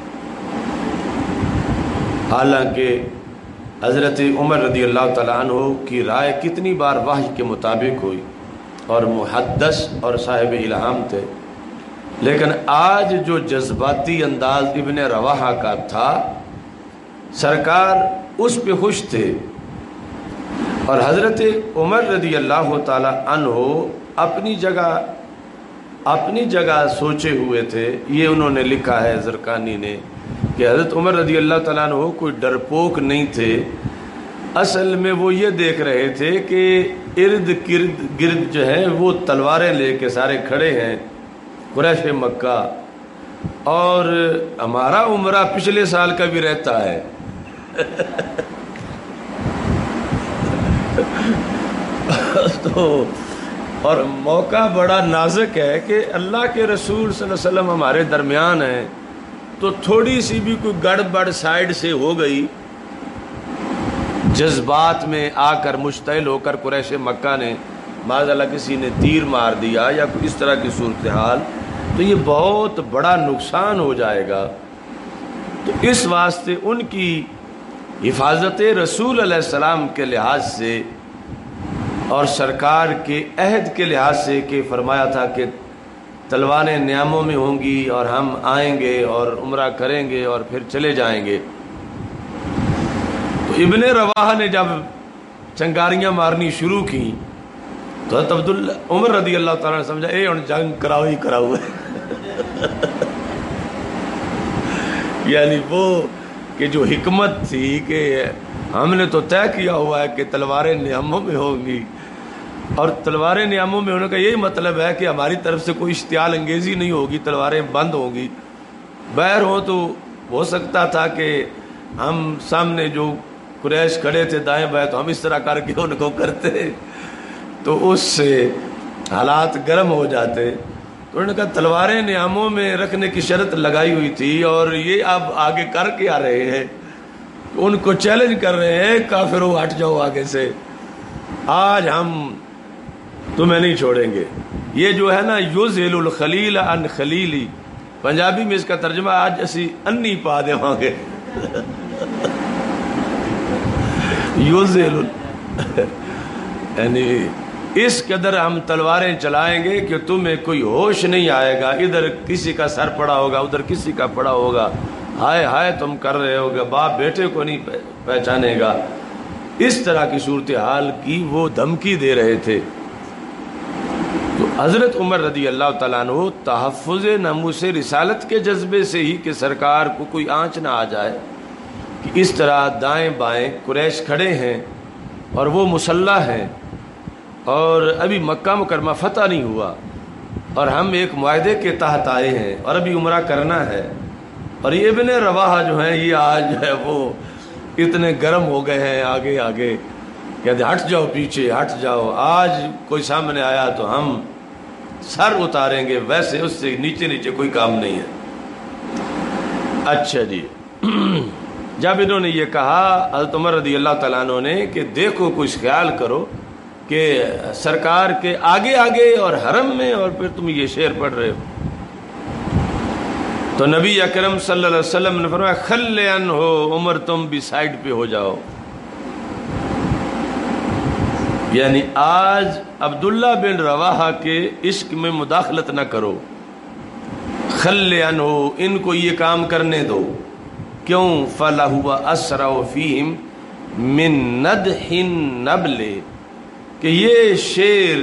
[SPEAKER 1] حالانکہ حضرت عمر رضی اللہ تعالیٰ عنہ کی رائے کتنی بار وحی کے مطابق ہوئی اور محدث اور صاحب الہام تھے، لیکن آج جو جذباتی انداز ابن رواحہ کا تھا سرکار اس پہ خوش تھے، اور حضرت عمر رضی اللہ تعالی عنہ اپنی جگہ سوچے ہوئے تھے۔ یہ انہوں نے لکھا ہے زرقانی نے کہ حضرت عمر رضی اللہ تعالیٰ عنہ کوئی ڈرپوک نہیں تھے، اصل میں وہ یہ دیکھ رہے تھے کہ ارد گرد جو ہیں وہ تلواریں لے کے سارے کھڑے ہیں قریش مکہ، اور ہمارا عمرہ پچھلے سال کا بھی رہتا ہے تو اور موقع بڑا نازک ہے کہ اللہ کے رسول صلی اللہ علیہ وسلم ہمارے درمیان ہیں، تو تھوڑی سی بھی کوئی گڑبڑ سائڈ سے ہو گئی جذبات میں آ کر مشتعل ہو کر قریش مکہ نے معاذاللہ کسی نے تیر مار دیا یا کوئی اس طرح کی صورتحال، تو یہ بہت بڑا نقصان ہو جائے گا۔ تو اس واسطے ان کی حفاظت رسول علیہ السلام کے لحاظ سے اور سرکار کے عہد کے لحاظ سے کہ فرمایا تھا کہ تلواریں نیاموں میں ہوں گی اور ہم آئیں گے اور عمرہ کریں گے اور پھر چلے جائیں گے۔ تو ابن رواحہ نے جب چنگاریاں مارنی شروع کی تو حضرت عمر رضی اللہ تعالیٰ نے سمجھا اے ان جنگ کراؤ ہی کراؤ ہے یعنی وہ کہ جو حکمت تھی کہ ہم نے تو طے کیا ہوا ہے کہ تلواریں نیاموں میں ہوں گی، اور تلواریں نیاموں میں ہونے کا یہی مطلب ہے کہ ہماری طرف سے کوئی اشتعال انگیزی نہیں ہوگی، تلواریں بند ہوں گی۔ بہر ہو تو ہو سکتا تھا کہ ہم سامنے جو قریش کھڑے تھے دائیں بائیں تو ہم اس طرح کر کے ان کو کرتے تو اس سے حالات گرم ہو جاتے۔ تو انہوں نے کہا تلواریں نیاموں میں رکھنے کی شرط لگائی ہوئی تھی اور یہ اب آگے کر کے آ رہے ہیں، ان کو چیلنج کر رہے ہیں کافروں ہٹ جاؤ آگے سے، آج ہم تمہیں نہیں چھوڑیں گے۔ یہ جو ہے نا یذل الخلیل عن خلیلی، پنجابی میں اس کا ترجمہ آج اسی انی پا دے وہاں گے یذل یعنی اس قدر ہم تلواریں چلائیں گے کہ تمہیں کوئی ہوش نہیں آئے گا، ادھر کسی کا سر پڑا ہوگا ادھر کسی کا پڑا ہوگا، ہائے ہائے تم کر رہے ہوگا، باپ بیٹے کو نہیں پہچانے گا۔ اس طرح کی صورتحال کی وہ دھمکی دے رہے تھے۔ تو حضرت عمر رضی اللہ تعالیٰ عنہ تحفظ ناموس رسالت کے جذبے سے ہی کہ سرکار کو کوئی آنچ نہ آ جائے کہ اس طرح دائیں بائیں قریش کھڑے ہیں اور وہ مسلح ہیں اور ابھی مکہ مکرمہ فتح نہیں ہوا اور ہم ایک معاہدے کے تحت آئے ہیں اور ابھی عمرہ کرنا ہے، اور یہ ابن رواحہ جو ہیں یہ آج جو ہے وہ اتنے گرم ہو گئے ہیں آگے آگے کہتے ہٹ جاؤ پیچھے ہٹ جاؤ، آج کوئی سامنے آیا تو ہم سر اتاریں گے، ویسے اس سے نیچے نیچے کوئی کام نہیں ہے۔ اچھا جی جب انہوں نے یہ کہا حضرت عمر رضی اللہ تعالیٰ عنہ نے کہ دیکھو کچھ خیال کرو کہ سرکار کے آگے آگے اور حرم میں اور پھر تم یہ شعر پڑھ رہے ہو، تو نبی اکرم صلی اللہ علیہ وسلم نے فرمایا خل عنہ عمر تم بھی سائڈ پہ ہو جاؤ، یعنی آج عبداللہ بن رواحہ کے عشق میں مداخلت نہ کرو، خل عنہ ان کو یہ کام کرنے دو، کیوں فَلَهُوَ أَسْرَعُ فِيهِمْ مِن نَدْحِ النَّبْلِ کہ یہ شیر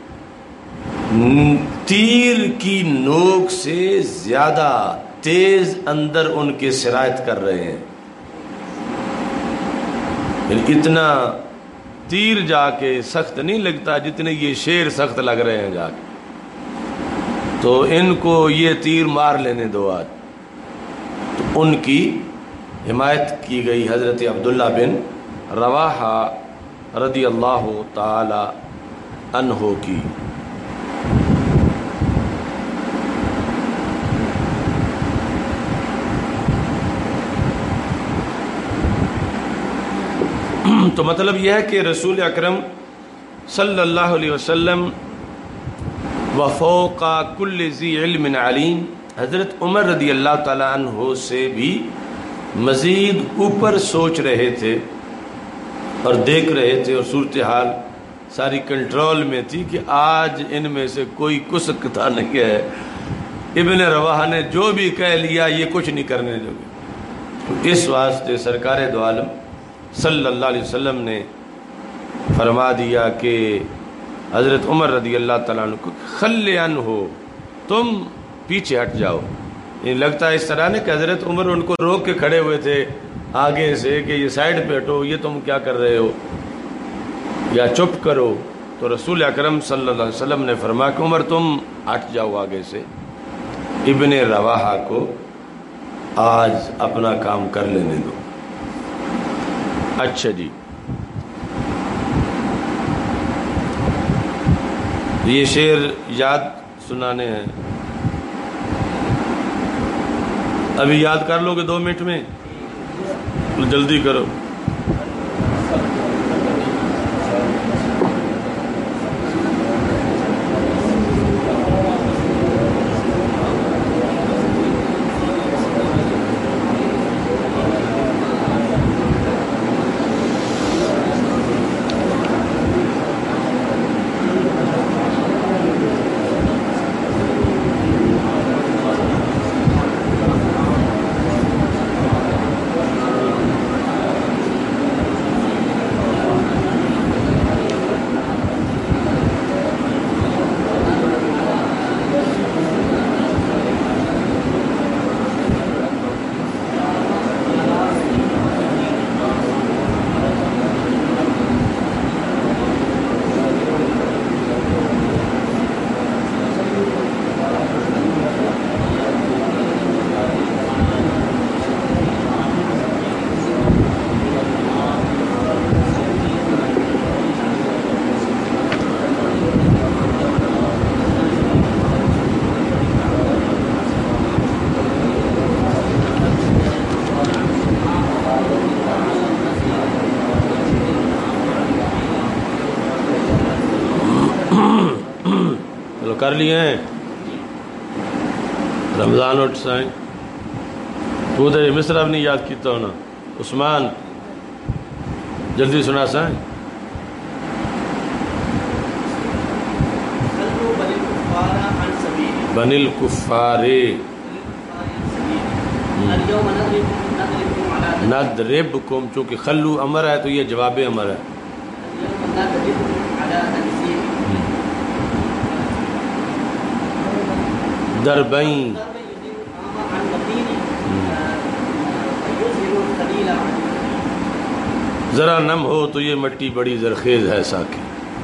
[SPEAKER 1] تیر کی نوک سے زیادہ تیز اندر ان کے سرایت کر رہے ہیں، یعنی اتنا تیر جا کے سخت نہیں لگتا جتنے یہ شیر سخت لگ رہے ہیں جا کے، تو ان کو یہ تیر مار لینے دو آج۔ تو ان کی حمایت کی گئی حضرت عبداللہ بن رواحہ رضی اللہ تعالی عنہ کی۔ تو مطلب یہ ہے کہ رسول اکرم صلی اللہ علیہ وسلم وفوق کل ذی علم علیم، حضرت عمر رضی اللہ تعالیٰ عنہ سے بھی مزید اوپر سوچ رہے تھے اور دیکھ رہے تھے، اور صورتحال ساری کنٹرول میں تھی کہ آج ان میں سے کوئی کسکتا نہیں ہے، ابن رواحہ نے جو بھی کہہ لیا یہ کچھ نہیں کرنے دو گے۔ اس واسطے سرکار دو عالم صلی اللہ علیہ وسلم نے فرما دیا کہ حضرت عمر رضی اللہ تعالیٰ عنہ کو خل عنہ تم پیچھے ہٹ جاؤ۔ یہ لگتا ہے اس طرح نے کہ حضرت عمر ان کو روک کے کھڑے ہوئے تھے آگے سے کہ یہ سائڈ پہ ہٹو، یہ تم کیا کر رہے ہو، یا چپ کرو۔ تو رسول اکرم صلی اللہ علیہ وسلم نے فرمایا کہ عمر تم ہٹ جاؤ آگے سے، ابن رواحہ کو آج اپنا کام کر لینے دو۔ اچھا جی یہ شعر یاد سنانے ہیں، ابھی یاد کر لو گے 2 منٹ میں، جلدی کرو۔ کر لیے ہیں رمضان اٹھ سائیں تو ادھر مصرع بھی نہیں یاد کیتا ہونا عثمان جلدی سنا سائیں بن الکفار نضربکم چونکہ خلو امر ہے تو یہ جواب امر ہے دربین ذرا نم ہو تو یہ مٹی بڑی زرخیز ہے ساکی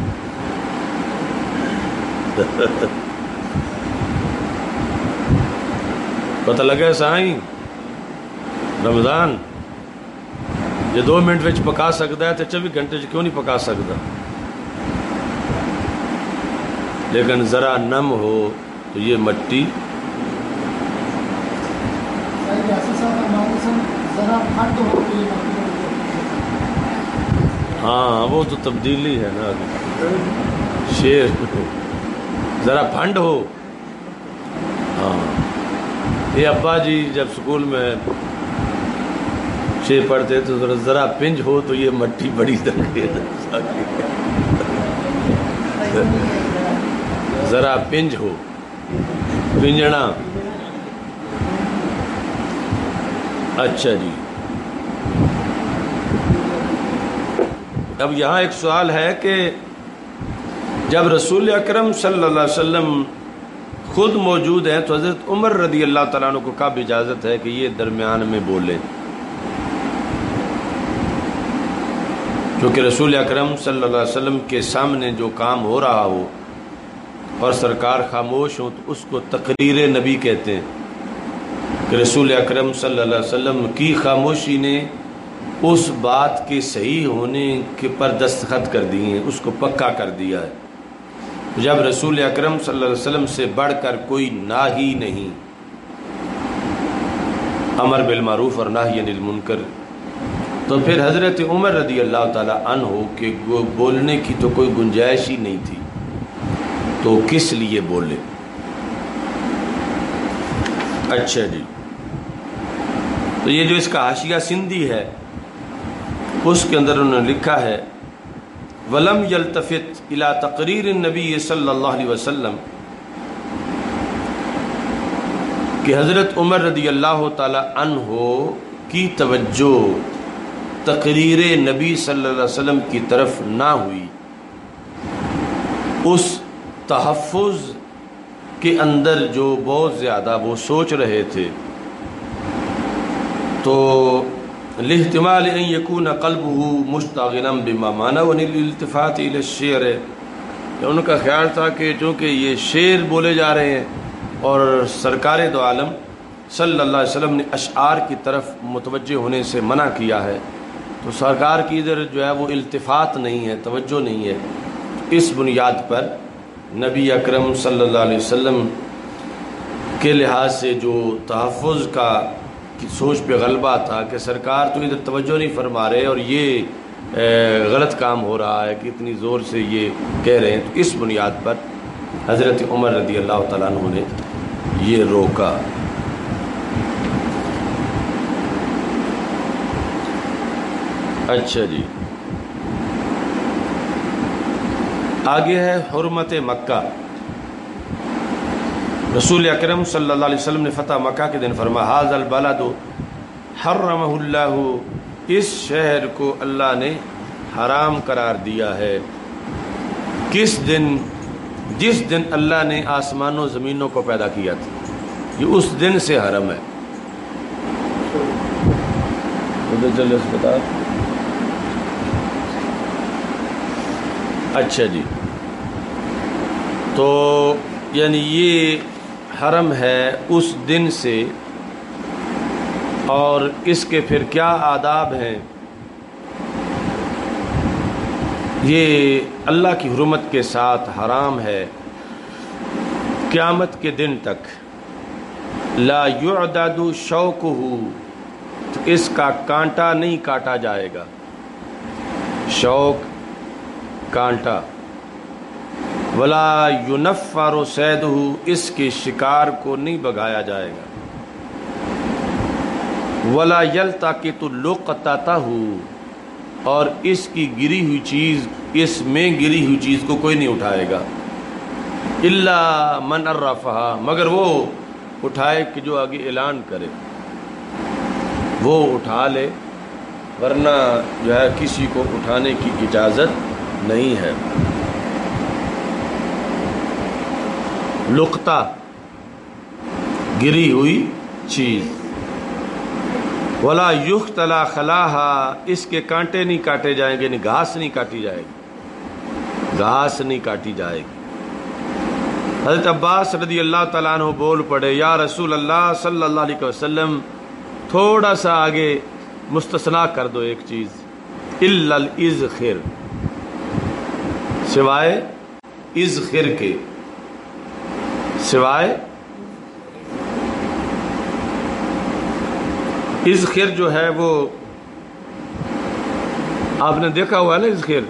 [SPEAKER 1] پتہ لگا سائیں رمضان یہ 2 منٹ وچ پکا سکتا ہے تو 24 گھنٹے کیوں نہیں پکا سکتا لیکن ذرا نم ہو تو یہ مٹی ہاں وہ تو تبدیلی ہے نا شیر ذرا پھنڈ ہو ہاں یہ ابا جی جب سکول میں شیر پڑھتے تو ذرا پنج ہو تو یہ مٹی بڑی ذرا پنج ہو پنجنا اچھا جی اب یہاں ایک سوال ہے کہ جب رسول اکرم صلی اللہ علیہ وسلم خود موجود ہیں تو حضرت عمر رضی اللہ تعالیٰ عنہ کو کب اجازت ہے کہ یہ درمیان میں بولیں کیونکہ رسول اکرم صلی اللہ علیہ وسلم کے سامنے جو کام ہو رہا ہو اور سرکار خاموش ہوں تو اس کو تقریر نبی کہتے ہیں کہ رسول اکرم صلی اللہ علیہ وسلم کی خاموشی نے اس بات کے صحیح ہونے کے پر دستخط کر دیے ہیں اس کو پکا کر دیا ہے جب رسول اکرم صلی اللہ علیہ وسلم سے بڑھ کر کوئی ناہی نہیں امر بالمعروف اور نہی عن المنکر تو پھر حضرت عمر رضی اللہ تعالی عنہ کے بولنے کی تو کوئی گنجائش ہی نہیں تھی تو کس لیے بولے اچھا جی تو یہ جو اس کا حاشیہ سندھی ہے اس کے اندر انہوں نے لکھا ہے وَلَمْ يَلْتَفِتْ إِلَىٰ تَقْرِيرِ النَّبِيِّ صلی اللہ علیہ وسلم کہ حضرت عمر رضی اللہ تعالی عنہ کی توجہ تقریر نبی صلی اللہ علیہ وسلم کی طرف نہ ہوئی اس تحفظ کے اندر جو بہت زیادہ وہ سوچ رہے تھے تو لاحتمال ان یکون قلبہ مشتغلا بما معنی الالتفات الى الشعر ان کا خیال تھا کہ چونکہ یہ شعر بولے جا رہے ہیں اور سرکار دو عالم صلی اللہ علیہ وسلم نے اشعار کی طرف متوجہ ہونے سے منع کیا ہے تو سرکار کی ادھر جو ہے وہ التفات نہیں ہے توجہ نہیں ہے اس بنیاد پر نبی اکرم صلی اللہ علیہ وسلم کے لحاظ سے جو تحفظ کا سوچ پہ غلبہ تھا کہ سرکار تو ادھر توجہ نہیں فرما رہے اور یہ غلط کام ہو رہا ہے کہ اتنی زور سے یہ کہہ رہے ہیں تو اس بنیاد پر حضرت عمر رضی اللہ تعالیٰ عنہ نے یہ روکا اچھا جی آگے ہے حرمت مکہ رسول اکرم صلی اللہ علیہ وسلم نے فتح مکہ کے دن فرمایا ھذا البلد حرمہ اللہ اس شہر کو اللہ نے حرام قرار دیا ہے کس دن جس دن اللہ نے آسمانوں زمینوں کو پیدا کیا تھا یہ اس دن سے حرم ہے اچھا جی تو یعنی یہ حرم ہے اس دن سے اور اس کے پھر کیا آداب ہیں یہ اللہ کی حرمت کے ساتھ حرام ہے قیامت کے دن تک لا یعدد شوکہ تو اس کا کانٹا نہیں کاٹا جائے گا شوک کانٹا ولا ينفر صیدہ، اس کے شکار کو نہیں بگایا جائے گا، ولا یلتقط لقطتہ، اور اس کی گری ہوئی چیز، اس میں گری ہوئی چیز کو کوئی نہیں اٹھائے گا، الا من عرفہا، مگر وہ اٹھائے کہ جو آگے اعلان کرے، وہ اٹھا لے، ورنہ جو ہے کسی کو اٹھانے کی اجازت نہیں ہے۔ لقطہ گری ہوئی چیز، ولا یختلی خلاہا، اس کے کانٹے نہیں کاٹے جائیں گے، یعنی گھاس نہیں کاٹی جائے گی، گھاس نہیں کاٹی جائے گی۔ حضرت عباس رضی اللہ تعالیٰ عنہ بول پڑے، یا رسول اللہ صلی اللہ علیہ وسلم، تھوڑا سا آگے مستثنا کر دو ایک چیز، الا الاذخر، سوائے اذخر کے، سوائے اذخر جو ہے وہ آپ نے دیکھا ہوا ہے نا، اذخر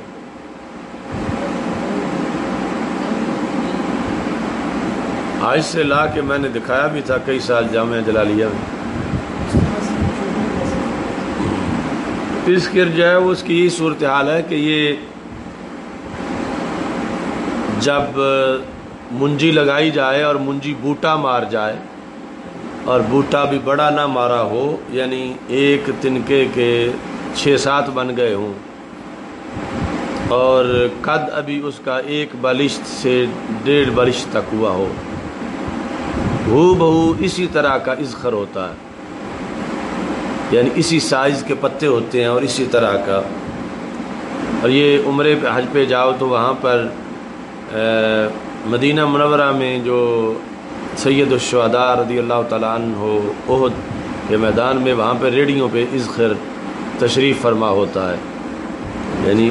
[SPEAKER 1] آج سے لا کے میں نے دکھایا بھی تھا کئی سال جامعہ جلالیہ میں۔ اذخر جو ہے اس کی یہ صورتحال ہے کہ یہ جب منجی لگائی جائے اور منجی بوٹا مار جائے، اور بوٹا بھی بڑا نہ مارا ہو، یعنی ایک تنکے کے 6-7 بن گئے ہوں، اور قد ابھی اس کا 1 بالشت سے 1.5 بالشت تک ہوا ہو، ہو بہو اسی طرح کا اذخر ہوتا ہے، یعنی اسی سائز کے پتے ہوتے ہیں اور اسی طرح کا۔ اور یہ عمرے پہ حج پہ جاؤ تو وہاں پر مدینہ منورہ میں جو سید الشہداء رضی اللہ تعالیٰ عنہ احد کے میدان میں، وہاں پہ ریڑھیوں پہ اذخر تشریف فرما ہوتا ہے، یعنی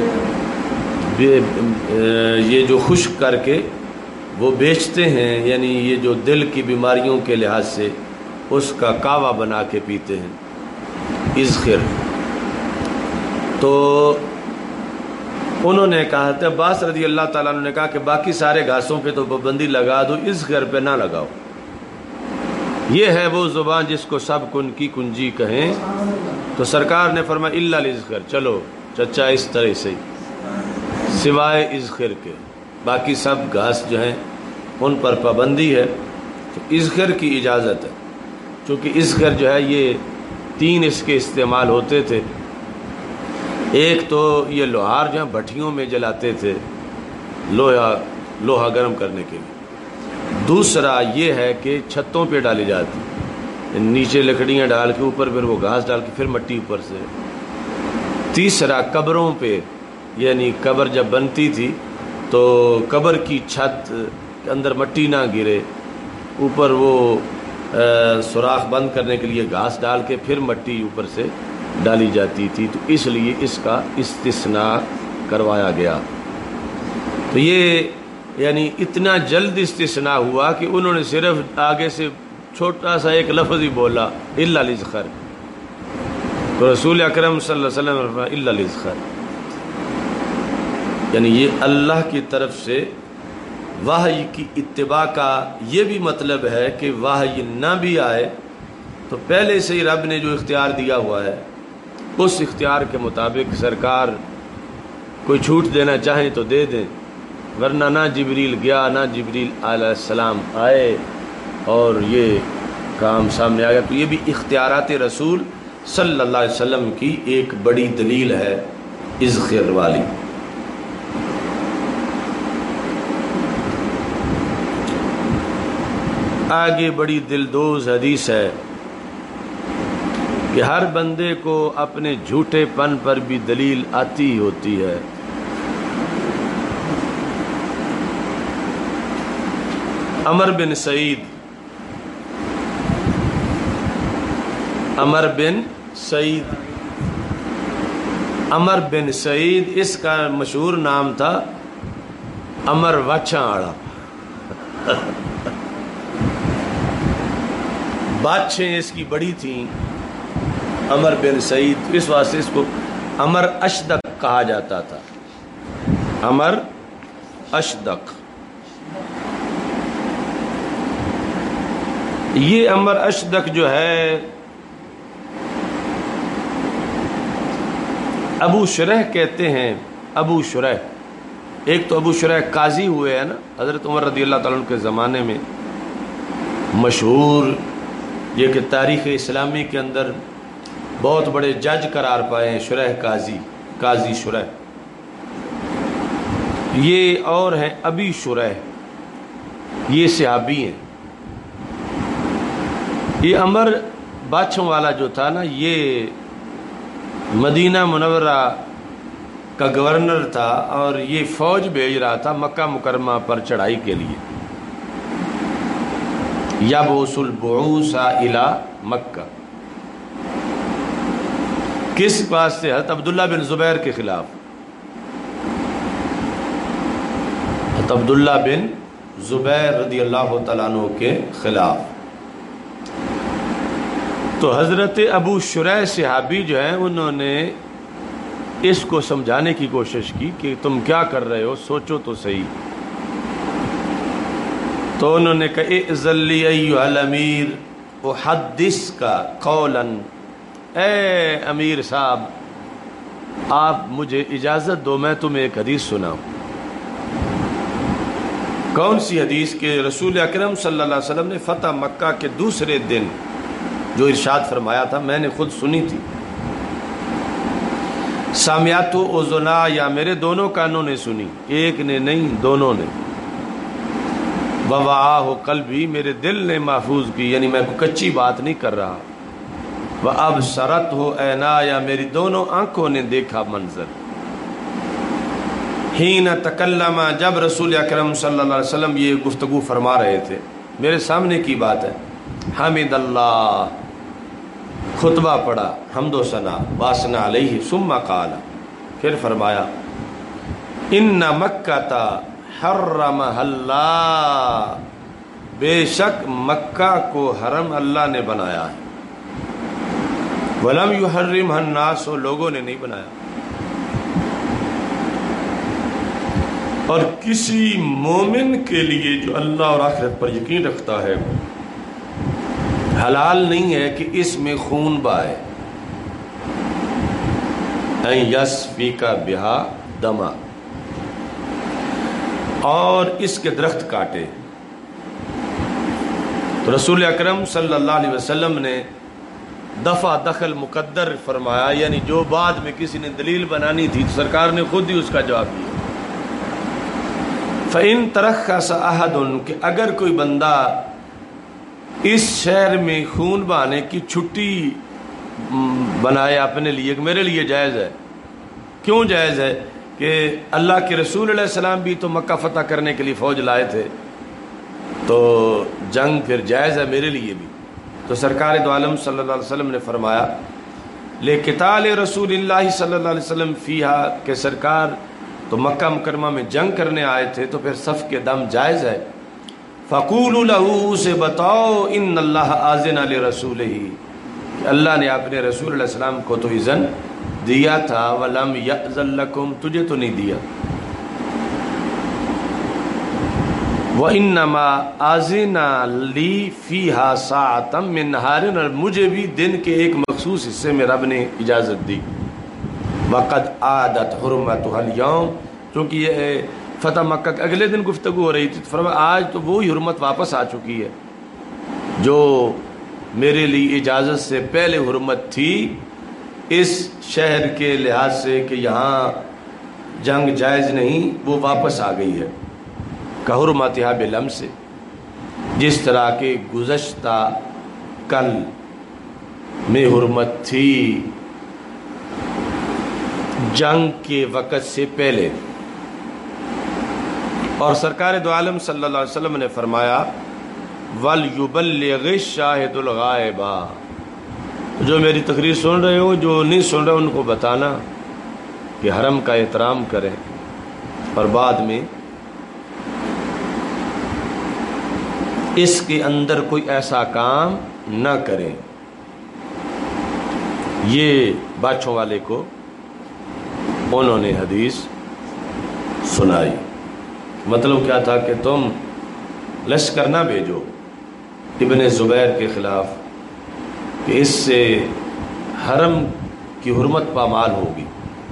[SPEAKER 1] یہ جو خشک کر کے وہ بیچتے ہیں، یعنی یہ جو دل کی بیماریوں کے لحاظ سے اس کا کعوہ بنا کے پیتے ہیں اذخر۔ تو انہوں نے کہا تھا، عباس رضی اللہ تعالیٰ عنہ نے کہا کہ باقی سارے گھاسوں پہ تو پابندی لگا دو، اذخر پہ نہ لگاؤ، یہ ہے وہ زبان جس کو سب کن کی کنجی کہیں۔ تو سرکار نے فرمایا الا الاذخر، چلو چچا اس طرح سے سوائے اذخر کے، باقی سب گھاس جو ہیں ان پر پابندی ہے، تو اذخر کی اجازت ہے، چونکہ اذخر جو ہے یہ 3 اس کے استعمال ہوتے تھے۔ ایک تو یہ لوہار جو ہیں بھٹیوں میں جلاتے تھے لوہا گرم کرنے کے لیے، دوسرا یہ ہے کہ چھتوں پہ ڈالی جاتی، نیچے لکڑیاں ڈال کے اوپر پھر وہ گھاس ڈال کے پھر مٹی اوپر سے، تیسرا قبروں پہ، یعنی قبر جب بنتی تھی تو قبر کی چھت کے اندر مٹی نہ گرے، اوپر وہ سوراخ بند کرنے کے لیے گھاس ڈال کے پھر مٹی اوپر سے ڈالی جاتی تھی، تو اس لیے اس کا استثناء کروایا گیا۔ تو یہ یعنی اتنا جلد استثناء ہوا کہ انہوں نے صرف آگے سے چھوٹا سا ایک لفظ ہی بولا الا الاذخر، تو رسول اکرم صلی اللہ علیہ وسلم نے فرمایا الا الاذخر، یعنی یہ اللہ کی طرف سے وحی کی اتباع کا یہ بھی مطلب ہے کہ وحی نہ بھی آئے تو پہلے سے ہی رب نے جو اختیار دیا ہوا ہے اس اختیار کے مطابق سرکار کوئی چھوٹ دینا چاہیں تو دے دیں، ورنہ نہ جبریل گیا نہ جبریل علیہ السلام آئے اور یہ کام سامنے آ گیا۔ تو یہ بھی اختیارات رسول صلی اللہ علیہ وسلم کی ایک بڑی دلیل ہے اذخر والی۔ آگے بڑی دلدوز حدیث ہے کہ ہر بندے کو اپنے جھوٹے پن پر بھی دلیل آتی ہوتی ہے۔ عمر بن سعید اس کا مشہور نام تھا عمر واچھاں آڑا، بادشاہیں اس کی بڑی تھیں عمر بن سعید، اس واسطے اس کو عمر اشدق کہا جاتا تھا، عمر اشدق۔ یہ عمر اشدق جو ہے ابو شریح کہتے ہیں، ابو شریح، ایک تو ابو شریح قاضی ہوئے ہیں نا حضرت عمر رضی اللہ تعالیٰ عنہ کے زمانے میں، مشہور یہ کہ تاریخ اسلامی کے اندر بہت بڑے جج قرار پائے ہیں شریح قاضی شریح۔ یہ اور ہیں ابی شریح، یہ صحابی ہیں۔ یہ عمر باچھوں والا جو تھا نا، یہ مدینہ منورہ کا گورنر تھا اور یہ فوج بھیج رہا تھا مکہ مکرمہ پر چڑھائی کے لیے، یبعث البعوث الی مکہ۔ کس بات سے؟ حضرت عبداللہ بن زبیر کے خلاف، حضرت عبداللہ بن زبیر رضی اللہ تعالیٰ عنہ کے خلاف۔ تو حضرت ابو شریح صحابی جو ہیں انہوں نے اس کو سمجھانے کی کوشش کی کہ تم کیا کر رہے ہو، سوچو تو صحیح۔ تو انہوں نے کہا اِذن لی ایھا الامیر احدثک قولا، اے امیر صاحب آپ مجھے اجازت دو میں تمہیں ایک حدیث سناؤں۔ کون سی حدیث؟ کہ رسول اکرم صلی اللہ علیہ وسلم نے فتح مکہ کے دوسرے دن جو ارشاد فرمایا تھا میں نے خود سنی تھی، سامعت و اذنا، یا میرے دونوں کانوں نے سنی، ایک نے نہیں دونوں نے، ووعاہ قلبی، میرے دل نے محفوظ کی، یعنی میں کوئی کچی بات نہیں کر رہا، وابصرت ہو عینایا، میری دونوں آنکھوں نے دیکھا منظر۔ حین تکلم، جب رسول اکرم صلی اللہ علیہ وسلم یہ گفتگو فرما رہے تھے، میرے سامنے کی بات ہے، حمد اللہ، خطبہ پڑھا، حمد و ثنا، واسنا علیہ، ثم قال، پھر فرمایا ان مکہ حرمہ اللہ، بے شک مکہ کو حرم اللہ نے بنایا ہے، ولم یحرمہ الناس، لوگوں نے نہیں بنایا۔ اور کسی مومن کے لیے جو اللہ اور آخرت پر یقین رکھتا ہے حلال نہیں ہے کہ اس میں خون بہائے، ان یسفک بہا دما، اور اس کے درخت کاٹے۔ تو رسول اکرم صلی اللہ علیہ وسلم نے دفع دخل مقدر فرمایا، یعنی جو بعد میں کسی نے دلیل بنانی تھی تو سرکار نے خود ہی اس کا جواب دیا۔ فَإِن تَرَخَّصَ أَحَدٌ، کہ اگر کوئی بندہ اس شہر میں خون بہانے کی چھٹی بنائے اپنے لیے کہ میرے لیے جائز ہے۔ کیوں جائز ہے؟ کہ اللہ کے رسول علیہ السلام بھی تو مکہ فتح کرنے کے لیے فوج لائے تھے، تو جنگ پھر جائز ہے میرے لیے بھی۔ تو سرکار دو عالم صلی اللہ علیہ وسلم نے فرمایا لِقِتَالِ رسول اللہ صلی اللہ علیہ وسلم فیہا، کہ سرکار تو مکہ مکرمہ میں جنگ کرنے آئے تھے تو پھر صف کے دم جائز ہے۔ فَقُولُوا لَهُ، اسے بتاؤ، ان اللہ آذن لِرَسُولِهِ، کہ اللہ نے اپنے رسول علیہ السلام کو تو اذن دیا تھا، وَلَمْ يَأْذَن لَكُمْ، تجھے تو نہیں دیا۔ وَإِنَّمَا آذِنَ لِي فِيهَا سَاعَةً مِّن نَهَارٍ، اور مجھے بھی دن کے ایک مخصوص حصے میں رب نے اجازت دی۔ وَقَدْ عَادَتْ حُرْمَتُهَا الْيَوْمَ، چونکہ یہ فتح مکہ کے اگلے دن گفتگو ہو رہی تھی، تو فرمایا آج تو وہی حرمت واپس آ چکی ہے جو میرے لیے اجازت سے پہلے حرمت تھی اس شہر کے لحاظ سے کہ یہاں جنگ جائز نہیں، وہ واپس آ گئی ہے۔ کحرمتها بالامس، جس طرح کہ گزشتہ کل میں حرمت تھی جنگ کے وقت سے پہلے۔ اور سرکار دو عالم صلی اللہ علیہ وسلم نے فرمایا وَلْيُبَلِّغِ الشَّاهِدُ الْغَائِبَ، جو میری تقریر سن رہے ہو، جو نہیں سن رہے ان کو بتانا کہ حرم کا احترام کریں اور بعد میں اس کے اندر کوئی ایسا کام نہ کریں۔ یہ باچھوں والے کو انہوں نے حدیث سنائی۔ مطلب کیا تھا کہ تم لشکر نہ بھیجو، ابن زبیر کے خلاف کہ اس سے حرم کی حرمت پامال ہوگی،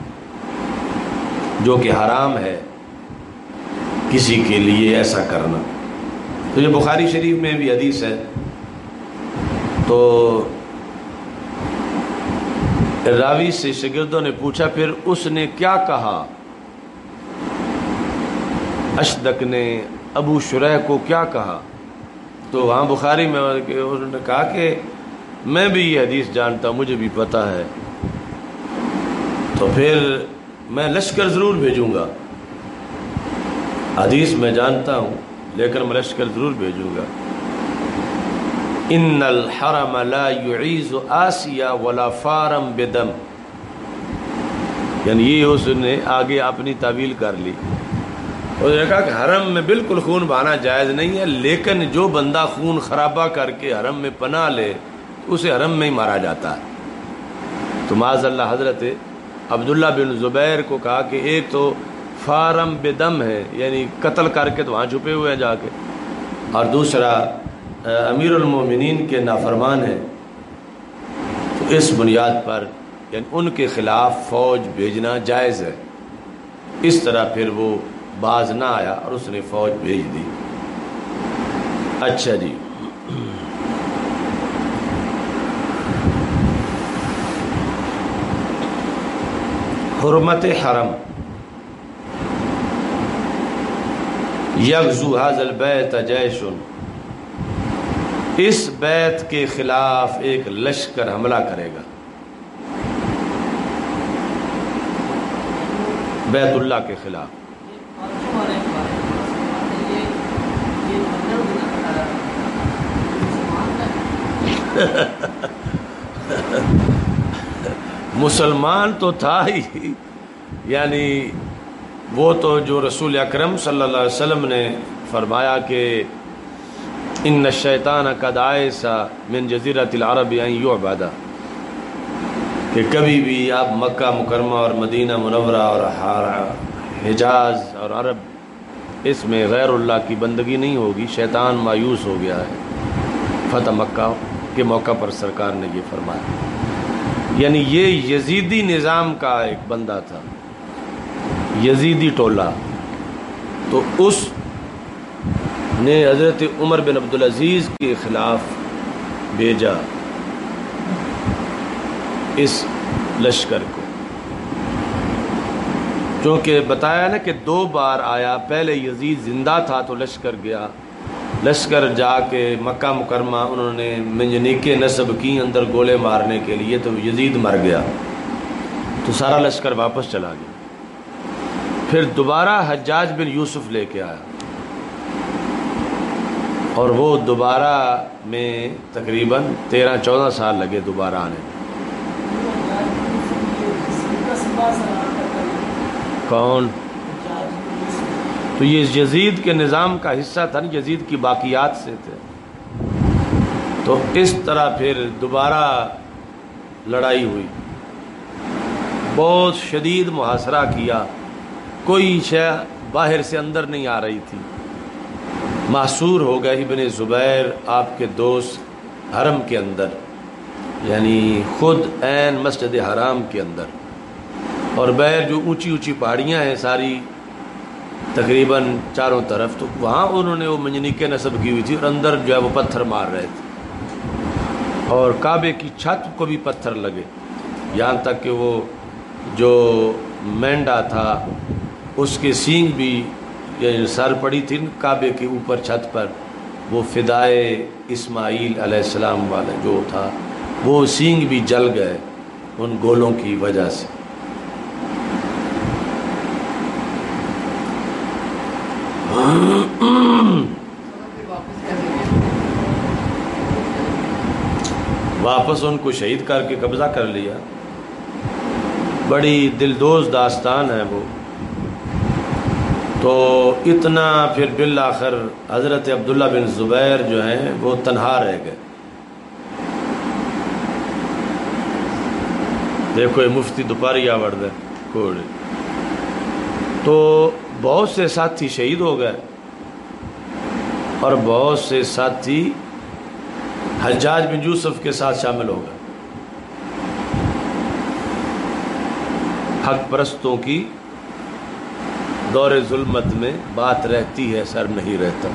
[SPEAKER 1] جو کہ حرام ہے کسی کے لیے ایسا کرنا۔ تو یہ بخاری شریف میں بھی حدیث ہے۔ تو راوی سے شاگردوں نے پوچھا پھر اس نے کیا کہا؟ اشدق نے ابو شریح کو کیا کہا؟ تو وہاں بخاری میں انہوں نے کہا کہ میں بھی یہ حدیث جانتا ہوں، مجھے بھی پتہ ہے، تو پھر میں لشکر ضرور بھیجوں گا۔ حدیث میں جانتا ہوں لیکن میں لشکر ضرور بھیجوں گا۔ ان الحرم لا يعيز آسیا ولا فارم بدم، یعنی یہ اس نے آگے اپنی تعویل کر لی۔ اس نے کہا کہ حرم میں بالکل خون بہانا جائز نہیں ہے، لیکن جو بندہ خون خرابہ کر کے حرم میں پناہ لے اسے حرم میں ہی مارا جاتا ہے۔ تو معاذ اللہ حضرت عبداللہ بن زبیر کو کہا کہ ایک تو فارم بدم ہے، یعنی قتل کر کے تو وہاں چھپے ہوئے ہیں جا کے، اور دوسرا امیر المومنین کے نافرمان ہیں، تو اس بنیاد پر یعنی ان کے خلاف فوج بھیجنا جائز ہے۔ اس طرح پھر وہ باز نہ آیا اور اس نے فوج بھیج دی۔ اچھا جی، حرمت حرم، یغزو ھذا البیت جیش، اس بیت کے خلاف ایک لشکر حملہ کرے گا، بیت اللہ کے خلاف۔ مسلمان تو تھا ہی، یعنی وہ تو جو رسول اکرم صلی اللہ علیہ وسلم نے فرمایا کہ ان الشیطان قد آئس من جزیرۃ العرب ان یعبد، کہ کبھی بھی آپ مکہ مکرمہ اور مدینہ منورہ اور حجاز اور عرب اس میں غیر اللہ کی بندگی نہیں ہوگی، شیطان مایوس ہو گیا ہے۔ فتح مکہ کے موقع پر سرکار نے یہ فرمایا، یعنی یہ یزیدی نظام کا ایک بندہ تھا، یزیدی ٹولہ، تو اس نے حضرت عمر بن عبدالعزیز کے خلاف بھیجا اس لشکر کو، چونکہ بتایا نا کہ 2 بار آیا، پہلے یزید زندہ تھا تو لشکر گیا، لشکر جا کے مکہ مکرمہ انہوں نے منجنیق نصب کی اندر گولے مارنے کے لیے، تو یزید مر گیا، تو سارا لشکر واپس چلا گیا۔ پھر دوبارہ حجاج بن یوسف لے کے آیا، اور وہ دوبارہ میں تقریباً 13-14 سال لگے دوبارہ آنے میں۔ کون؟ تو یہ یزید کے نظام کا حصہ تھا نا، یزید کی باقیات سے تھے۔ تو اس طرح پھر دوبارہ لڑائی ہوئی، بہت شدید محاصرہ کیا، کوئی شے باہر سے اندر نہیں آ رہی تھی، محصور ہو گئے ابن زبیر آپ کے دوست حرم کے اندر، یعنی خود عین مسجد حرام کے اندر، اور باہر جو اونچی اونچی پہاڑیاں ہیں ساری تقریباً چاروں طرف، تو وہاں انہوں نے وہ منجنیق نصب کی ہوئی تھی، اور اندر جو ہے وہ پتھر مار رہے تھے، اور کعبے کی چھت کو بھی پتھر لگے، یہاں تک کہ وہ جو مینڈا تھا اس کے سینگ بھی، یعنی سر پڑی تھی کعبے کے اوپر چھت پر، وہ فدائے اسماعیل علیہ السلام والا جو تھا، وہ سینگ بھی جل گئے ان گولوں کی وجہ سے۔ واپس ان کو شہید کر کے قبضہ کر لیا، بڑی دلدوز داستان ہے وہ۔ تو اتنا پھر بالآخر حضرت عبداللہ بن زبیر جو ہیں وہ تنہا رہ گئے۔ دیکھو یہ مفتی دوپہری آورد ہے کوڑے، تو بہت سے ساتھی شہید ہو گئے اور بہت سے ساتھی حجاج بن یوسف کے ساتھ شامل ہو گئے۔ حق پرستوں کی دور ظلمت میں بات رہتی ہے، سر نہیں رہتا۔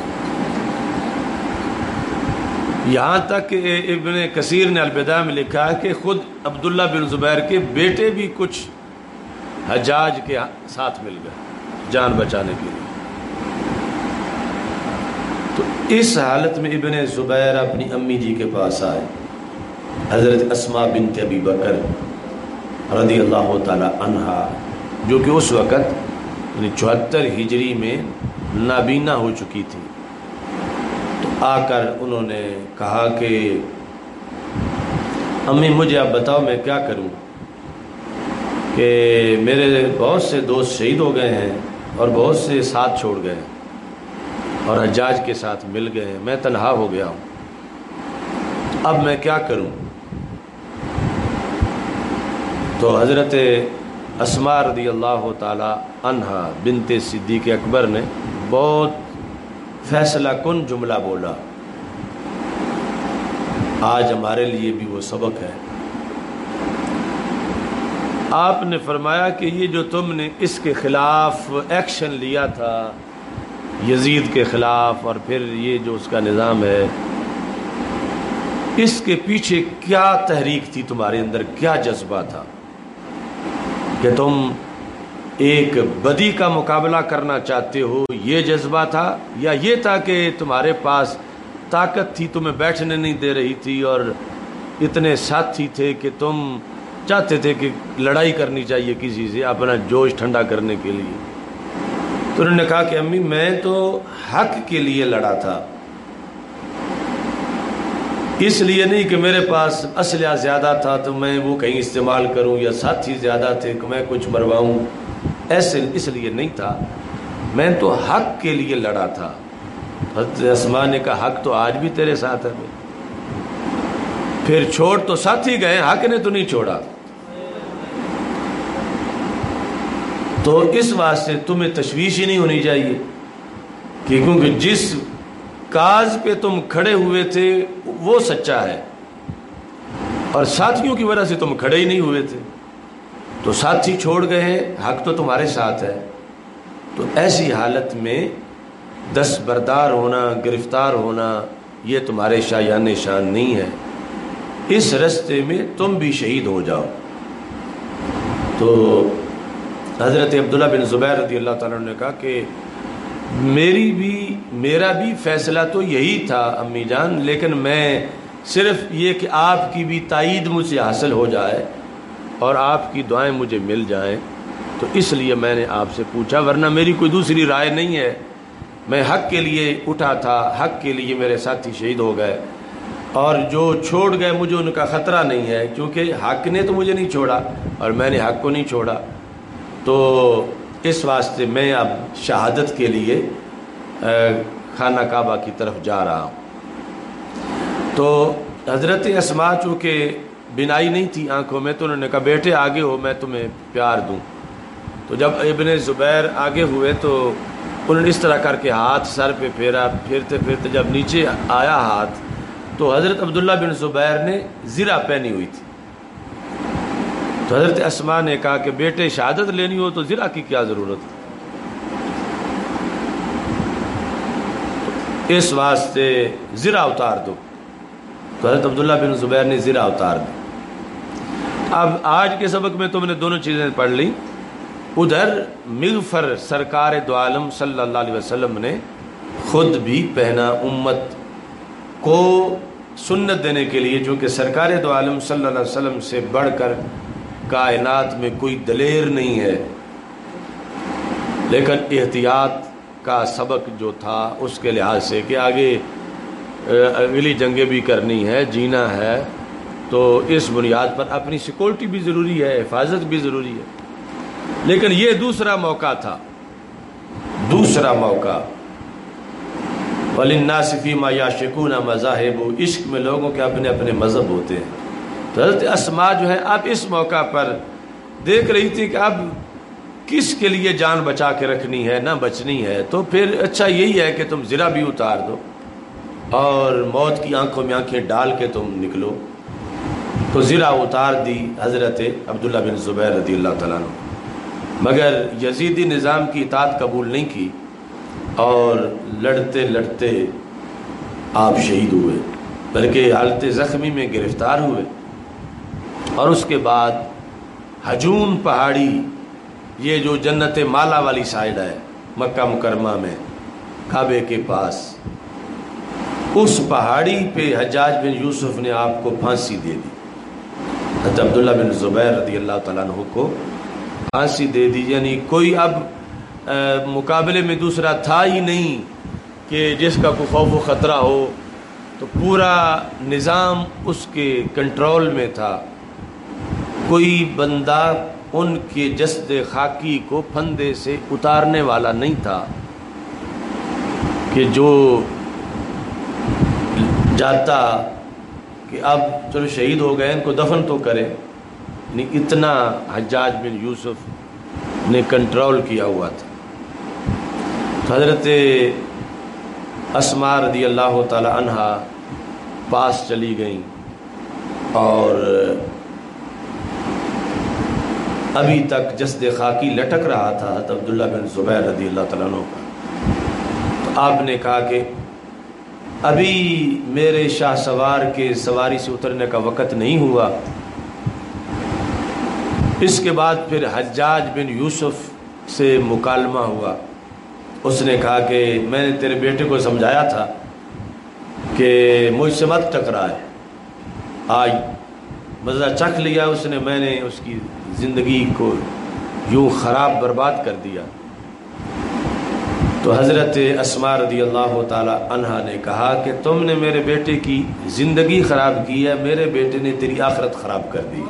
[SPEAKER 1] یہاں تک کہ ابن کثیر نے البدایہ میں لکھا ہے کہ خود عبداللہ بن زبیر کے بیٹے بھی کچھ حجاج کے ساتھ مل گئے جان بچانے کے لیے۔ تو اس حالت میں ابن زبیر اپنی امی جی کے پاس آئے، حضرت اسماء بنت ابی بکر رضی اللہ تعالی عنہا، جو کہ اس وقت 74 ہجری میں نابینا ہو چکی تھی۔ تو آ کر انہوں نے کہا کہ امی مجھے آپ بتاؤ میں کیا کروں، کہ میرے بہت سے دوست شہید ہو گئے ہیں اور بہت سے ساتھ چھوڑ گئے ہیں اور حجاج کے ساتھ مل گئے ہیں، میں تنہا ہو گیا ہوں، اب میں کیا کروں؟ تو حضرت اسماء رضی اللہ تعالی عنہا بنت صدیق اکبر نے بہت فیصلہ کن جملہ بولا، آج ہمارے لیے بھی وہ سبق ہے۔ آپ نے فرمایا کہ یہ جو تم نے اس کے خلاف ایکشن لیا تھا، یزید کے خلاف، اور پھر یہ جو اس کا نظام ہے، اس کے پیچھے کیا تحریک تھی تمہارے اندر، کیا جذبہ تھا کہ تم ایک بدی کا مقابلہ کرنا چاہتے ہو، یہ جذبہ تھا، یا یہ تھا کہ تمہارے پاس طاقت تھی، تمہیں بیٹھنے نہیں دے رہی تھی اور اتنے ساتھی تھے کہ تم چاہتے تھے کہ لڑائی کرنی چاہیے کسی سے اپنا جوش ٹھنڈا کرنے کے لیے؟ تو انہوں نے کہا کہ امی میں تو حق کے لیے لڑا تھا، اس لیے نہیں کہ میرے پاس اسلحہ زیادہ تھا تو میں وہ کہیں استعمال کروں، یا ساتھی زیادہ تھے کہ میں کچھ مرواؤں، ایسے اس لیے نہیں تھا، میں تو حق کے لیے لڑا تھا۔ حضرت اسماء نے کہا حق تو آج بھی تیرے ساتھ ہے، پھر چھوڑ تو ساتھی گئے، حق نے تو نہیں چھوڑا۔ تو اس واسطے تمہیں تشویش ہی نہیں ہونی چاہیے کہ کیونکہ جس کاز پہ تم کھڑے ہوئے تھے وہ سچا ہے، اور ساتھیوں کی وجہ سے تم کھڑے ہی نہیں ہوئے تھے، تو ساتھی چھوڑ گئے ہیں، حق تو تمہارے ساتھ ہے۔ تو ایسی حالت میں دستبردار ہونا، گرفتار ہونا، یہ تمہارے شایان شان نہیں ہے، اس رستے میں تم بھی شہید ہو جاؤ۔ تو حضرت عبداللہ بن زبیر رضی اللہ تعالیٰ نے کہا کہ میرا بھی فیصلہ تو یہی تھا امی جان، لیکن میں صرف یہ کہ آپ کی بھی تائید مجھ سے حاصل ہو جائے اور آپ کی دعائیں مجھے مل جائیں، تو اس لیے میں نے آپ سے پوچھا، ورنہ میری کوئی دوسری رائے نہیں ہے۔ میں حق کے لیے اٹھا تھا، حق کے لیے میرے ساتھی شہید ہو گئے، اور جو چھوڑ گئے مجھے ان کا خطرہ نہیں ہے، کیونکہ حق نے تو مجھے نہیں چھوڑا اور میں نے حق کو نہیں چھوڑا۔ تو اس واسطے میں اب شہادت کے لیے خانہ کعبہ کی طرف جا رہا ہوں۔ تو حضرت اسماء چونکہ بینائی نہیں تھی آنکھوں میں، تو انہوں نے کہا بیٹے آگے ہو، میں تمہیں پیار دوں۔ تو جب ابن زبیر آگے ہوئے تو انہوں نے اس طرح کر کے ہاتھ سر پہ پھیرا، پھرتے پھرتے جب نیچے آیا ہاتھ تو حضرت عبداللہ بن زبیر نے زرہ پہنی ہوئی تھی۔ تو حضرت اسماء نے کہا کہ بیٹے شہادت لینی ہو تو زرہ کی کیا ضرورت ہے، اس واسطے زرہ اتار دو۔ تو حضرت عبداللہ بن زبیر نے زرہ اتار دی۔ اب آج کے سبق میں تم نے دونوں چیزیں پڑھ لی، ادھر مغفر سرکار دو عالم صلی اللہ علیہ وسلم نے خود بھی پہنا امت کو سنت دینے کے لیے، چونکہ سرکار دو عالم صلی اللہ علیہ وسلم سے بڑھ کر کائنات میں کوئی دلیر نہیں ہے، لیکن احتیاط کا سبق جو تھا اس کے لحاظ سے کہ آگے اگلی جنگیں بھی کرنی ہے، جینا ہے، تو اس بنیاد پر اپنی سیکورٹی بھی ضروری ہے، حفاظت بھی ضروری ہے۔ لیکن یہ دوسرا موقع تھا، دوسرا موقع۔ وَلِلنَّاسِ فِي مَا يَعْشِقُونَ مَذَاهِبُ، عشق میں لوگوں کے اپنے اپنے مذہب ہوتے ہیں۔ تو حضرت اسماء جو ہے اب اس موقع پر دیکھ رہی تھی کہ اب کس کے لیے جان بچا کے رکھنی ہے، نہ بچنی ہے، تو پھر اچھا یہی ہے کہ تم زرہ بھی اتار دو۔ اور موت کی آنکھوں میں آنکھیں ڈال کے تم نکلو، تو زرہ اتار دی حضرت عبداللہ بن زبیر رضی اللہ تعالیٰ عنہ، مگر یزیدی نظام کی اطاعت قبول نہیں کی اور لڑتے لڑتے آپ شہید ہوئے، بلکہ حالت زخمی میں گرفتار ہوئے۔ اور اس کے بعد ہجون پہاڑی، یہ جو جنت مالا والی سائڈ ہے مکہ مکرمہ میں کعبے کے پاس، اس پہاڑی پہ حجاج بن یوسف نے آپ کو پھانسی دے دی، حضرت عبداللہ بن زبیر رضی اللہ تعالیٰ عنہ کو پھانسی دے دی۔ یعنی کوئی اب مقابلے میں دوسرا تھا ہی نہیں کہ جس کا کوئی خوف و خطرہ ہو، تو پورا نظام اس کے کنٹرول میں تھا، کوئی بندہ ان کے جسد خاکی کو پھندے سے اتارنے والا نہیں تھا کہ جو جاتا کہ اب چلو شہید ہو گئے ان کو دفن تو کرے، یعنی اتنا حجاج بن یوسف نے کنٹرول کیا ہوا تھا۔ تو حضرت اسماء رضی اللہ تعالی عنہا پاس چلی گئیں، اور ابھی تک جسد خاکی لٹک رہا تھا حضرت عبداللہ بن زبیر رضی اللہ تعالیٰ عنہ کا۔ تو آپ نے کہا کہ ابھی میرے شاہ سوار کے سواری سے اترنے کا وقت نہیں ہوا۔ اس کے بعد پھر حجاج بن یوسف سے مکالمہ ہوا، اس نے کہا کہ میں نے تیرے بیٹے کو سمجھایا تھا کہ مجھ سے مت ٹکرائے، آج مزہ چکھ لیا اس نے، میں نے اس کی زندگی کو یوں خراب برباد کر دیا۔ تو حضرت اسماء رضی اللہ تعالی عنہا نے کہا کہ تم نے میرے بیٹے کی زندگی خراب کی ہے، میرے بیٹے نے تیری آخرت خراب کر دی۔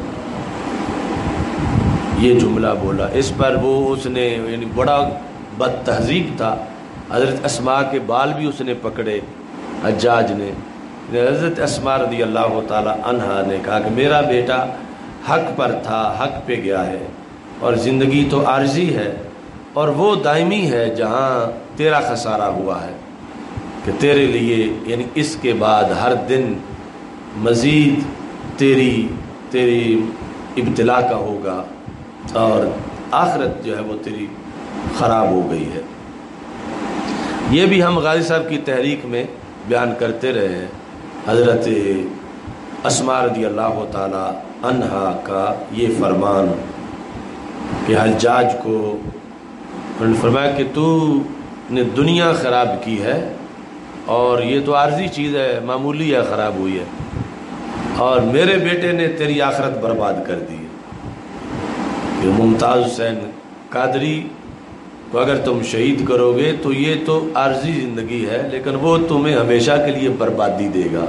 [SPEAKER 1] یہ جملہ بولا، اس پر وہ اس نے یعنی بڑا بد تہذیب تھا، حضرت اسماء کے بال بھی اس نے پکڑے حجاج نے۔ حضرت اسماء رضی اللہ تعالی عنہا نے کہا کہ میرا بیٹا حق پر تھا، حق پہ گیا ہے، اور زندگی تو عارضی ہے اور وہ دائمی ہے جہاں تیرا خسارہ ہوا ہے، کہ تیرے لیے یعنی اس کے بعد ہر دن مزید تیری ابتلا کا ہوگا، اور آخرت جو ہے وہ تیری خراب ہو گئی ہے۔ یہ بھی ہم غازی صاحب کی تحریک میں بیان کرتے رہے ہیں، حضرت اسماء رضی اللہ تعالی عنہا کا یہ فرمان کہ حجاج کو انہوں نے فرمایا کہ تو نے دنیا خراب کی ہے، اور یہ تو عارضی چیز ہے، معمولی ہے، خراب ہوئی ہے، اور میرے بیٹے نے تیری آخرت برباد کر دی ہے۔ کہ ممتاز حسین قادری کو اگر تم شہید کرو گے تو یہ تو عارضی زندگی ہے، لیکن وہ تمہیں ہمیشہ کے لیے بربادی دے گا۔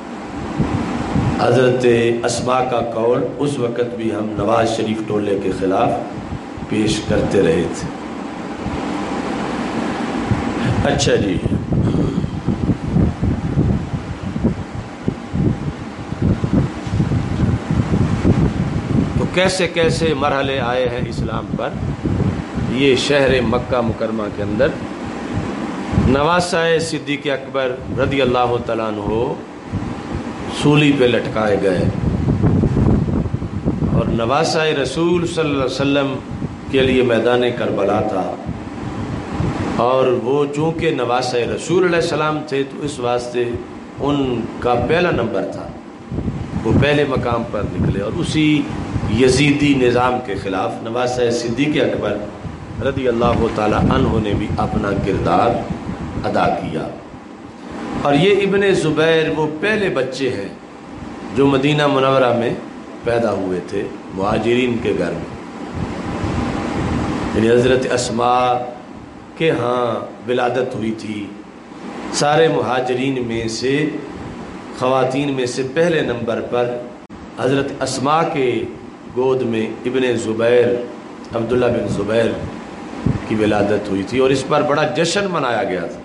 [SPEAKER 1] حضرت اسماء کا قول اس وقت بھی ہم نواز شریف ٹولے کے خلاف پیش کرتے رہے تھے۔ اچھا جی، تو کیسے کیسے مرحلے آئے ہیں اسلام پر یہ شہر مکہ مکرمہ کے اندر۔ نواسہ صدیق اکبر رضی اللہ تعالیٰ عنہ سولی پہ لٹکائے گئے، اور نواسہ رسول صلی اللہ علیہ وسلم کے لیے میدان کربلا تھا، اور وہ چونکہ نواسہ رسول علیہ السلام تھے تو اس واسطے ان کا پہلا نمبر تھا، وہ پہلے مقام پر نکلے، اور اسی یزیدی نظام کے خلاف نواسہ صدیق اکبر رضی اللہ تعالی عنہ نے بھی اپنا کردار ادا کیا۔ اور یہ ابن زبیر وہ پہلے بچے ہیں جو مدینہ منورہ میں پیدا ہوئے تھے، مہاجرین کے گھر میں، یعنی حضرت اسماء کے ہاں ولادت ہوئی تھی۔ سارے مہاجرین میں سے خواتین میں سے پہلے نمبر پر حضرت اسماء کے گود میں ابن زبیر عبداللہ بن زبیر کی ولادت ہوئی تھی، اور اس پر بڑا جشن منایا گیا تھا۔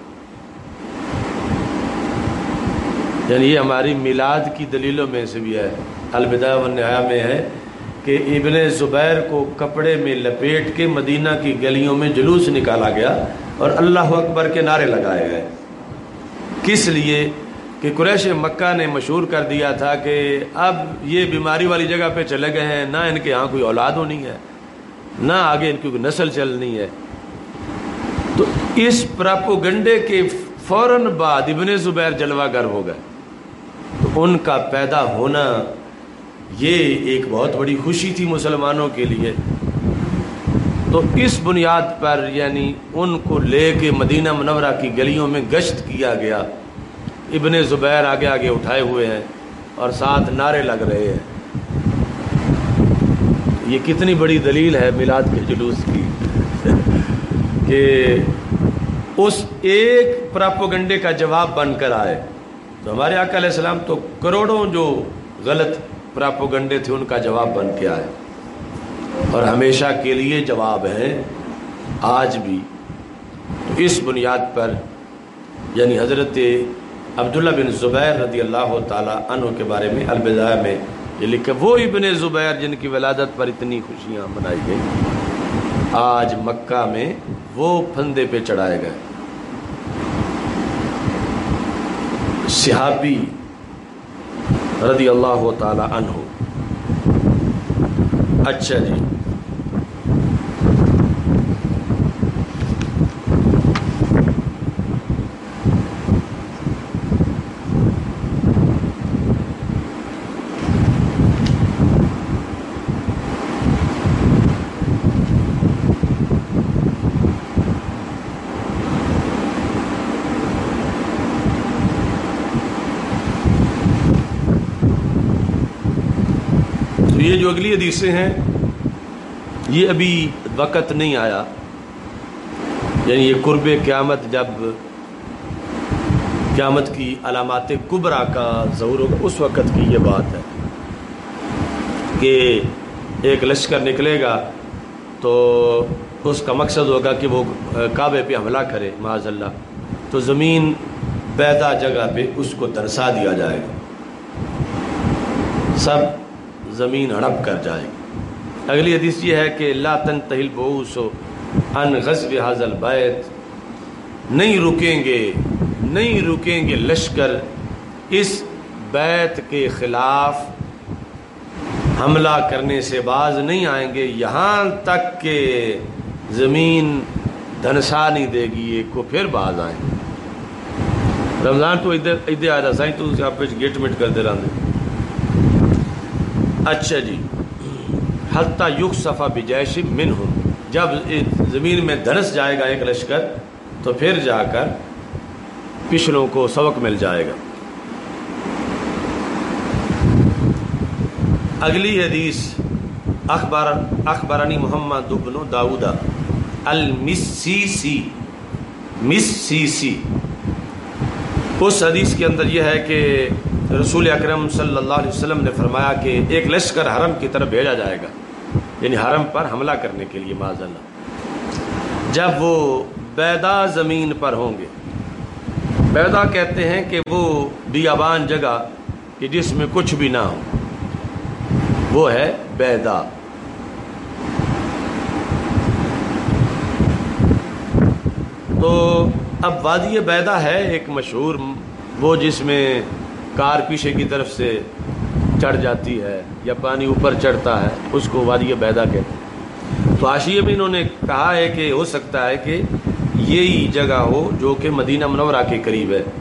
[SPEAKER 1] یعنی یہ ہماری میلاد کی دلیلوں میں سے بھی ہے، البدایہ والنہایہ میں ہے کہ ابن زبیر کو کپڑے میں لپیٹ کے مدینہ کی گلیوں میں جلوس نکالا گیا اور اللہ اکبر کے نعرے لگائے گئے۔ کس لیے کہ قریش مکہ نے مشہور کر دیا تھا کہ اب یہ بیماری والی جگہ پہ چلے گئے ہیں، نہ ان کے ہاں کوئی اولاد ہونی ہے، نہ آگے ان کی کوئی نسل چلنی ہے۔ تو اس پراپوگنڈے کے فوراً بعد ابن زبیر جلوہ گر ہو گئے، تو ان کا پیدا ہونا یہ ایک بہت بڑی خوشی تھی مسلمانوں کے لیے۔ تو اس بنیاد پر یعنی ان کو لے کے مدینہ منورہ کی گلیوں میں گشت کیا گیا۔ ابن زبیر آگے آگے اٹھائے ہوئے ہیں اور ساتھ نعرے لگ رہے ہیں۔ یہ کتنی بڑی دلیل ہے میلاد کے جلوس کی کہ اس ایک پراپوگنڈے کا جواب بن کر آئے۔ تو ہمارے آقا علیہ السلام تو کروڑوں جو غلط پراپوگنڈے تھے ان کا جواب بن کے آئے، اور ہمیشہ کے لیے جواب ہے آج بھی۔ تو اس بنیاد پر یعنی حضرت عبداللہ بن زبیر رضی اللہ تعالی عنہ کے بارے میں البدایہ میں یہ لکھا، وہ ابن زبیر جن کی ولادت پر اتنی خوشیاں منائی گئی، آج مکہ میں وہ پھندے پہ چڑھائے گئے۔ صحابی رضی اللہ تعالی عنہ۔ اچھا جی، یہ جو اگلی حدیثیں ہیں یہ ابھی وقت نہیں آیا، یعنی یہ قرب قیامت، جب قیامت کی علامات کبریٰ کا ظہور ہوگا اس وقت کی یہ بات ہے کہ ایک لشکر نکلے گا تو اس کا مقصد ہوگا کہ وہ کعبے پہ حملہ کرے معاذ اللہ، تو زمین بیضا جگہ پہ اس کو درسا دیا جائے گا، سب زمین ہڑپ کر جائے گی۔ اگلی حدیث یہ ہے کہ لا تنتہی البعوث عن غزو ھذا البیت، نہیں رکیں گے لشکر اس بیت کے خلاف حملہ کرنے سے باز نہیں آئیں گے یہاں تک کہ زمین دھنسا نہیں دے گی ایک کو، پھر باز آئیں گے۔ رمضان تو ادھر آ جا سائیں تو آپ گیٹ مٹ کر دے رہے۔ اچھا جی، حتی یخسف بجیش منہم، جب زمین میں دھنس جائے گا ایک لشکر تو پھر جا کر پچھلوں کو سبق مل جائے گا۔ اگلی حدیث اخبرانی محمد بن داؤد المسیسی، اس حدیث کے اندر یہ ہے کہ رسول اکرم صلی اللہ علیہ وسلم نے فرمایا کہ ایک لشکر حرم کی طرف بھیجا جائے گا، یعنی حرم پر حملہ کرنے کے لیے معاذ اللہ، جب وہ بیضا زمین پر ہوں گے۔ بیضا کہتے ہیں کہ وہ بیابان جگہ کہ جس میں کچھ بھی نہ ہو، وہ ہے بیضا۔ تو اب وادی بیضا ہے ایک مشہور، وہ جس میں کار پیچھے کی طرف سے چڑھ جاتی ہے یا پانی اوپر چڑھتا ہے، اس کو وادی بیضا کہتے ہیں۔ تو حاشیے میں انہوں نے کہا ہے کہ ہو سکتا ہے کہ یہی جگہ ہو جو کہ مدینہ منورہ کے قریب ہے۔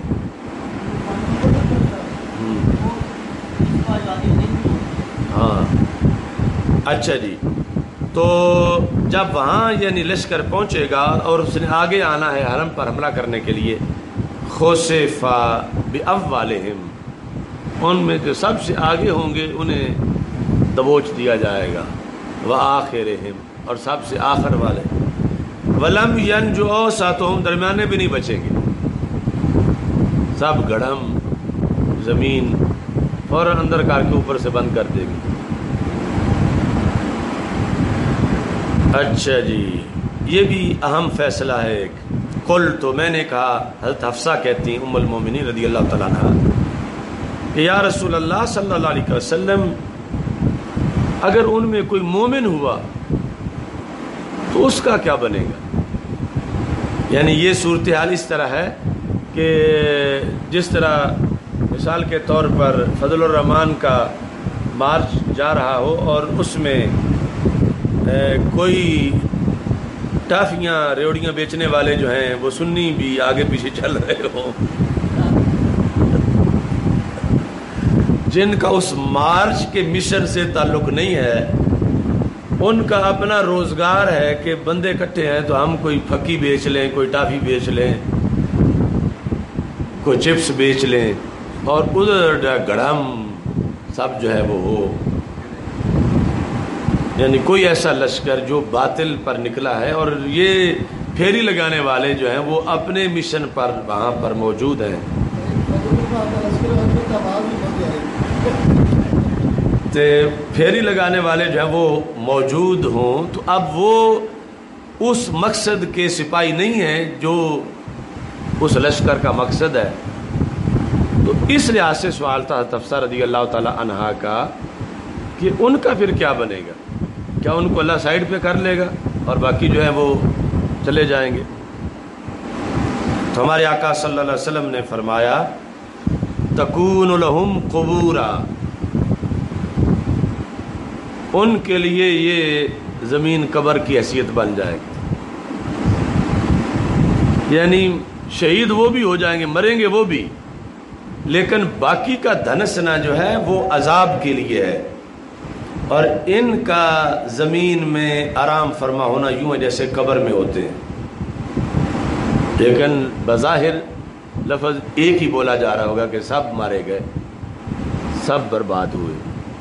[SPEAKER 1] ہاں اچھا جی، تو جب وہاں یعنی لشکر پہنچے گا اور اس نے آگے آنا ہے حرم پر حملہ کرنے کے لیے، خسف بأولہم، ان میں جو سب سے آگے ہوں گے انہیں دبوچ دیا جائے گا، وآخرہم، اور سب سے آخر والے، ولم ینجو اوسطہم، درمیانے بھی نہیں بچیں گے، سب گڑھم زمین فوراً اندر کر کے اوپر سے بند کر دے گی۔ اچھا جی، یہ بھی اہم فیصلہ ہے ایک۔ قل، تو میں نے کہا، حضرت حفصہ کہتی ہیں ام المومنین رضی اللہ تعالیٰ عنہ، کہ یا رسول اللہ صلی اللہ علیہ وسلم، اگر ان میں کوئی مومن ہوا تو اس کا کیا بنے گا؟ یعنی یہ صورتحال اس طرح ہے کہ جس طرح مثال کے طور پر فضل الرحمان کا مارچ جا رہا ہو اور اس میں کوئی ٹافیاں ریوڑیاں بیچنے والے جو ہیں وہ سنی بھی آگے پیچھے چل رہے ہوں، جن کا اس مارچ کے مشن سے تعلق نہیں ہے، ان کا اپنا روزگار ہے کہ بندے اکٹھے ہیں تو ہم کوئی پھکی بیچ لیں، کوئی ٹافی بیچ لیں، کوئی چپس بیچ لیں، اور ادھر گڑھم سب جو ہے وہ ہو. یعنی کوئی ایسا لشکر جو باطل پر نکلا ہے، اور یہ پھیری لگانے والے جو ہیں وہ اپنے مشن پر وہاں پر موجود ہیں. تو پھیری لگانے والے جو ہیں وہ موجود ہوں تو اب وہ اس مقصد کے سپاہی نہیں ہیں جو اس لشکر کا مقصد ہے. تو اس لحاظ سے سوال تھا حفصہ رضی اللہ تعالی عنہا کا کہ ان کا پھر کیا بنے گا؟ کیا ان کو اللہ سائڈ پہ کر لے گا اور باقی جو ہے وہ چلے جائیں گے؟ تو ہمارے آقا صلی اللہ علیہ وسلم نے فرمایا تکون لہم قبورا، ان کے لیے یہ زمین قبر کی حیثیت بن جائے گی. یعنی شہید وہ بھی ہو جائیں گے، مریں گے وہ بھی، لیکن باقی کا دھنسنا جو ہے وہ عذاب کے لیے ہے، اور ان کا زمین میں آرام فرما ہونا یوں ہے جیسے قبر میں ہوتے ہیں. لیکن بظاہر لفظ ایک ہی بولا جا رہا ہوگا کہ سب مارے گئے، سب برباد ہوئے.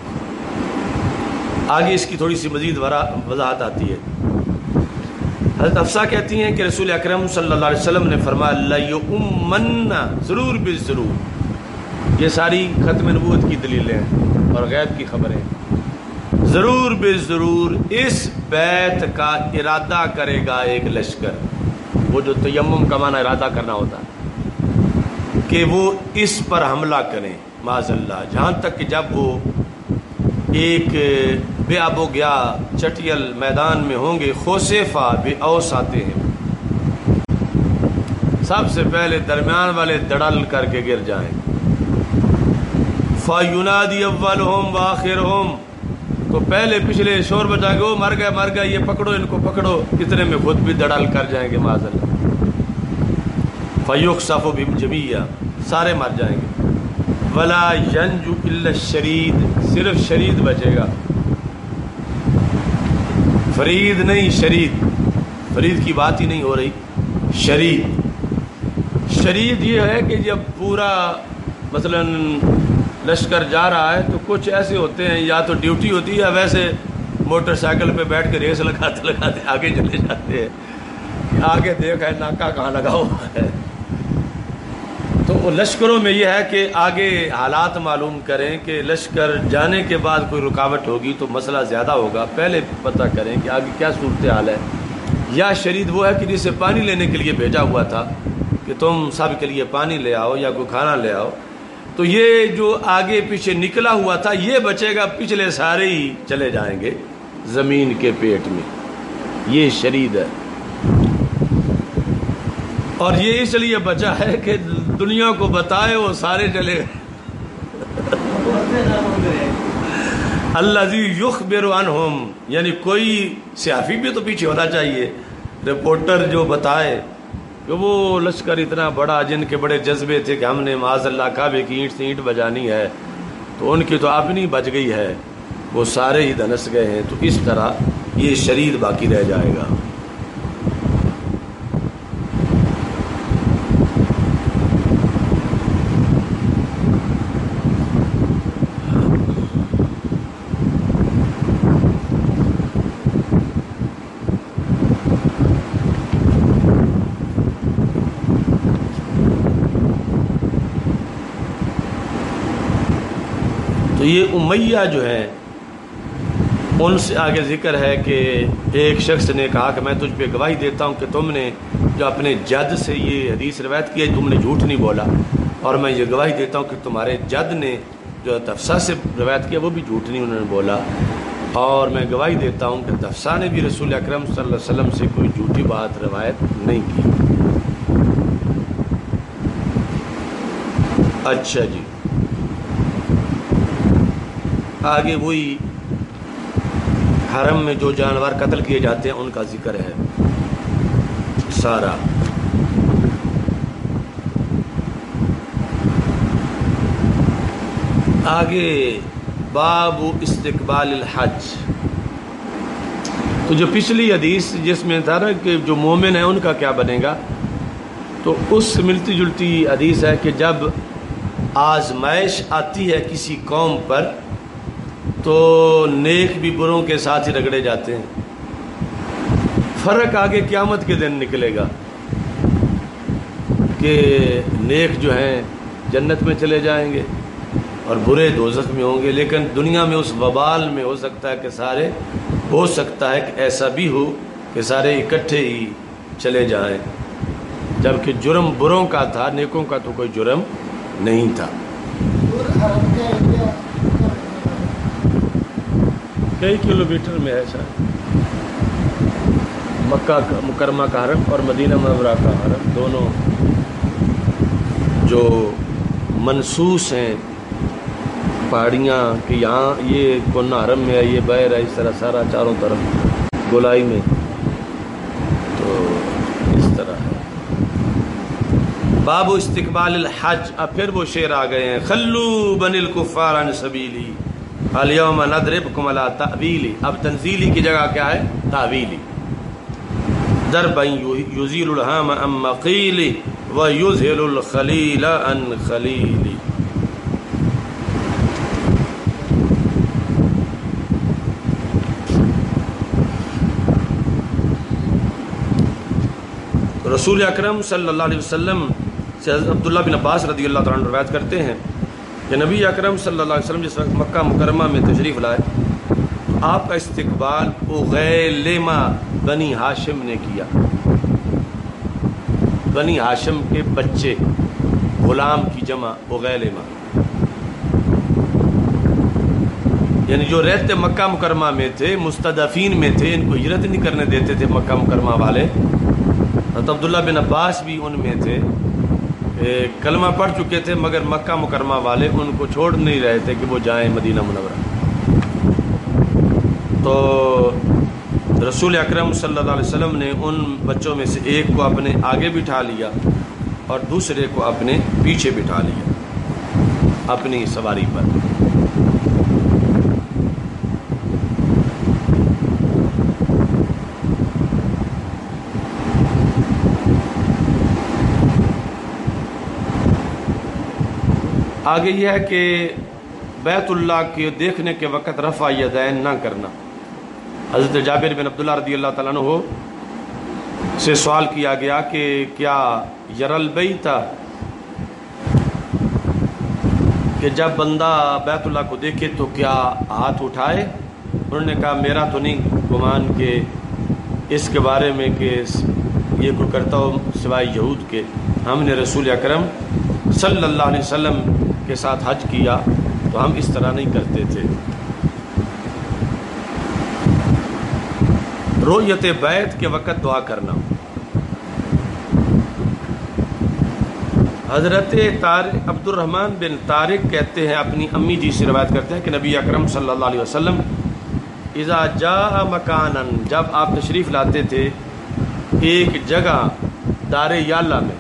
[SPEAKER 1] آگے اس کی تھوڑی سی مزید وضاحت آتی ہے. حضرت حفصہ کہتی ہیں کہ رسول اکرم صلی اللہ علیہ وسلم نے فرمایا لَيُؤْمَنَّ، ضرور بالضرور، یہ ساری ختم نبوت کی دلیلیں ہیں اور غیب کی خبریں. ضرور بالضرور اس بیت کا ارادہ کرے گا ایک لشکر. وہ جو تیمم کا معنی ارادہ کرنا ہوتا ہے کہ وہ اس پر حملہ کریں معاذ اللہ، جہاں تک کہ جب وہ ایک بے آب و گیا چٹیل میدان میں ہوں گے، خوسیفہ بے اوس آتے ہیں، سب سے پہلے درمیان والے دڑل کر کے گر جائیں. فَيُنَادِي أَوَّلُهُمْ وَآخِرُهُمْ، تو پہلے پچھلے شور بجائیں گے، وہ مر گئے، یہ پکڑو، ان کو پکڑو. کتنے میں خود بھی دڑل کر جائیں گے معاذ اللہ. فَيُخْسَفُ بِهِمْ جَمِيعًا، سارے مر جائیں گے. وَلَا يَنْجُ إِلَّا الشَّرِيدُ، صرف شرید بچے گا. فرید نہیں، شرید، فرید کی بات ہی نہیں ہو رہی. شرید یہ ہے کہ جب پورا مثلا لشکر جا رہا ہے تو کچھ ایسے ہوتے ہیں یا تو ڈیوٹی ہوتی ہے یا ویسے موٹر سائیکل پہ بیٹھ کے ریس لگاتے آگے چلے جاتے ہیں، آگے دیکھا ہے ناکہ کہاں لگا ہوا ہے. تو لشکروں میں یہ ہے کہ آگے حالات معلوم کریں کہ لشکر جانے کے بعد کوئی رکاوٹ ہوگی تو مسئلہ زیادہ ہوگا، پہلے پتہ کریں کہ آگے کیا صورتحال ہے. یا شرید وہ ہے کہ جسے پانی لینے کے لیے بھیجا ہوا تھا کہ تم سب کے لیے پانی لے آؤ یا کوئی کھانا لے آؤ، تو یہ جو آگے پیچھے نکلا ہوا تھا یہ بچے گا، پچھلے سارے ہی چلے جائیں گے زمین کے پیٹ میں. یہ شرید ہے، اور یہ اس لیے بچا ہے کہ دنیا کو بتائے وہ سارے چلے گئے. الذی یخبر عنہم، یعنی کوئی صحافی بھی تو پیچھے ہونا چاہیے، رپورٹر جو بتائے کہ وہ لشکر اتنا بڑا، جن کے بڑے جذبے تھے کہ ہم نے معاذ اللہ کعبے کی اینٹ سے اینٹ بجانی ہے، تو ان کی تو اپنی بچ گئی ہے، وہ سارے ہی دھنس گئے ہیں. تو اس طرح یہ شرید باقی رہ جائے گا. تو یہ امیہ جو ہے ان سے آگے ذکر ہے کہ ایک شخص نے کہا کہ میں تجھ پہ گواہی دیتا ہوں کہ تم نے جو اپنے جد سے یہ حدیث روایت کی ہے تم نے جھوٹ نہیں بولا، اور میں یہ گواہی دیتا ہوں کہ تمہارے جد نے جو حفصہ سے روایت کیا وہ بھی جھوٹ نہیں انہوں نے بولا، اور میں گواہی دیتا ہوں کہ حفصہ نے بھی رسول اکرم صلی اللہ علیہ وسلم سے کوئی جھوٹی بات روایت نہیں کی. اچھا جی، آگے وہی حرم میں جو جانور قتل کیے جاتے ہیں ان کا ذکر ہے سارا۔ آگے باب استقبال الحج، تو جو پچھلی حدیث جس میں تھا نا کہ جو مومن ہیں ان کا کیا بنے گا، تو اس سے ملتی جلتی حدیث ہے کہ جب آزمائش آتی ہے کسی قوم پر تو نیک بھی بروں کے ساتھ ہی رگڑے جاتے ہیں۔ فرق آگے قیامت کے دن نکلے گا کہ نیک جو ہیں جنت میں چلے جائیں گے اور برے دوزخ میں ہوں گے، لیکن دنیا میں اس وبال میں ہو سکتا ہے کہ سارے، ہو سکتا ہے کہ ایسا بھی ہو کہ سارے اکٹھے ہی چلے جائیں، جبکہ جرم بروں کا تھا، نیکوں کا تو کوئی جرم نہیں تھا۔ کئی کلومیٹر میں ہے شاید مکہ مکرمہ کا حرم اور مدینہ منورہ کا حرم، دونوں جو منصوص ہیں پہاڑیاں کہ یہاں یہ کون حرم میں ہے، یہ بحر ہے، اس طرح سارا چاروں طرف گولائی میں، تو اس طرح ہے۔ باب استقبال الحج، اب پھر وہ شعر آ گئے ہیں، خلو بن الکفار عن سبیلی الیوم نضربکم علی تأویلی، اب تنزیلی کی جگہ کیا ہے، تأویلی، ضربا یزیل الہام عن مقیلی ویذہل الخلیل عن خلیلی۔ رسول اکرم صلی اللہ علیہ وسلم سے حضرت عبداللہ بن عباس رضی اللہ تعالیٰ عنہ روایت کرتے ہیں کہ نبی اکرم صلی اللہ علیہ وسلم جس وقت مکہ مکرمہ میں تشریف لائے تو آپ کا استقبال اغیلمہ بنی ہاشم نے کیا۔ بنی ہاشم کے بچے، غلام کی جمع اغیلمہ، یعنی جو رہتے مکہ مکرمہ میں تھے، مستضعفین میں تھے، ان کو ہجرت نہیں کرنے دیتے تھے مکہ مکرمہ والے۔ حضرت عبداللہ بن عباس بھی ان میں تھے، کلمہ پڑھ چکے تھے، مگر مکہ مکرمہ والے ان کو چھوڑ نہیں رہے تھے کہ وہ جائیں مدینہ منورہ۔ تو رسول اکرم صلی اللہ علیہ وسلم نے ان بچوں میں سے ایک کو اپنے آگے بٹھا لیا اور دوسرے کو اپنے پیچھے بٹھا لیا اپنی سواری پر۔ آگے یہ ہے کہ بیت اللہ کے دیکھنے کے وقت رفع یدین نہ کرنا۔ حضرت جابر بن عبداللہ رضی اللہ تعالیٰ عنہ سے سوال کیا گیا کہ کیا یرل بیت، کہ جب بندہ بیت اللہ کو دیکھے تو کیا ہاتھ اٹھائے؟ انہوں نے کہا میرا تو نہیں گمان کہ اس کے بارے میں کہ یہ کوئی کرتا ہو سوائے یہود کے، ہم نے رسول اکرم صلی اللہ علیہ وسلم کے ساتھ حج کیا تو ہم اس طرح نہیں کرتے تھے۔ رؤیت بیت کے وقت دعا کرنا، حضرت عبد الرحمن بن طارق کہتے ہیں، اپنی امی جی سے روایت کرتے ہیں کہ نبی اکرم صلی اللہ علیہ وسلم اذا جاء مکانا، جب آپ تشریف لاتے تھے ایک جگہ دار یعلا میں،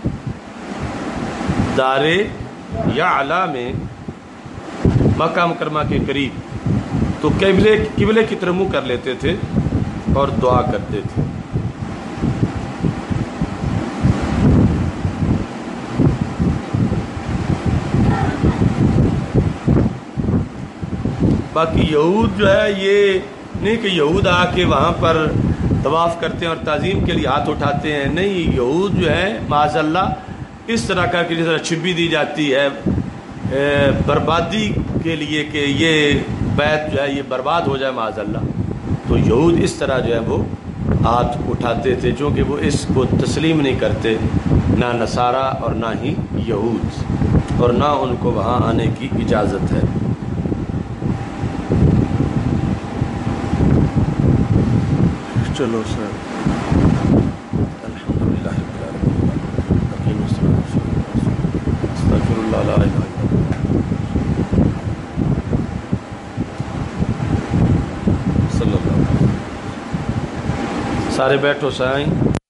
[SPEAKER 1] دار یعلا میں مکہ مکرمہ کے قریب، تو قبلے کی طرف منہ کر لیتے تھے اور دعا کرتے تھے۔ باقی یہود جو ہے یہ نہیں کہ یہود آ کے وہاں پر طواف کرتے ہیں اور تعظیم کے لیے ہاتھ اٹھاتے ہیں، نہیں، یہود جو ہے معاذ اللہ اس طرح کا کہ جس طرح چھبی دی جاتی ہے بربادی کے لیے کہ یہ بیت جو ہے یہ برباد ہو جائے معاذ اللہ، تو یہود اس طرح جو ہے وہ ہاتھ اٹھاتے تھے، چونکہ وہ اس کو تسلیم نہیں کرتے، نہ نصارہ اور نہ ہی یہود، اور نہ ان کو وہاں آنے کی اجازت ہے۔ چلو سر، الحمدللہ رب العالمین، استغفر اللہ سارے بیٹھو سائیں.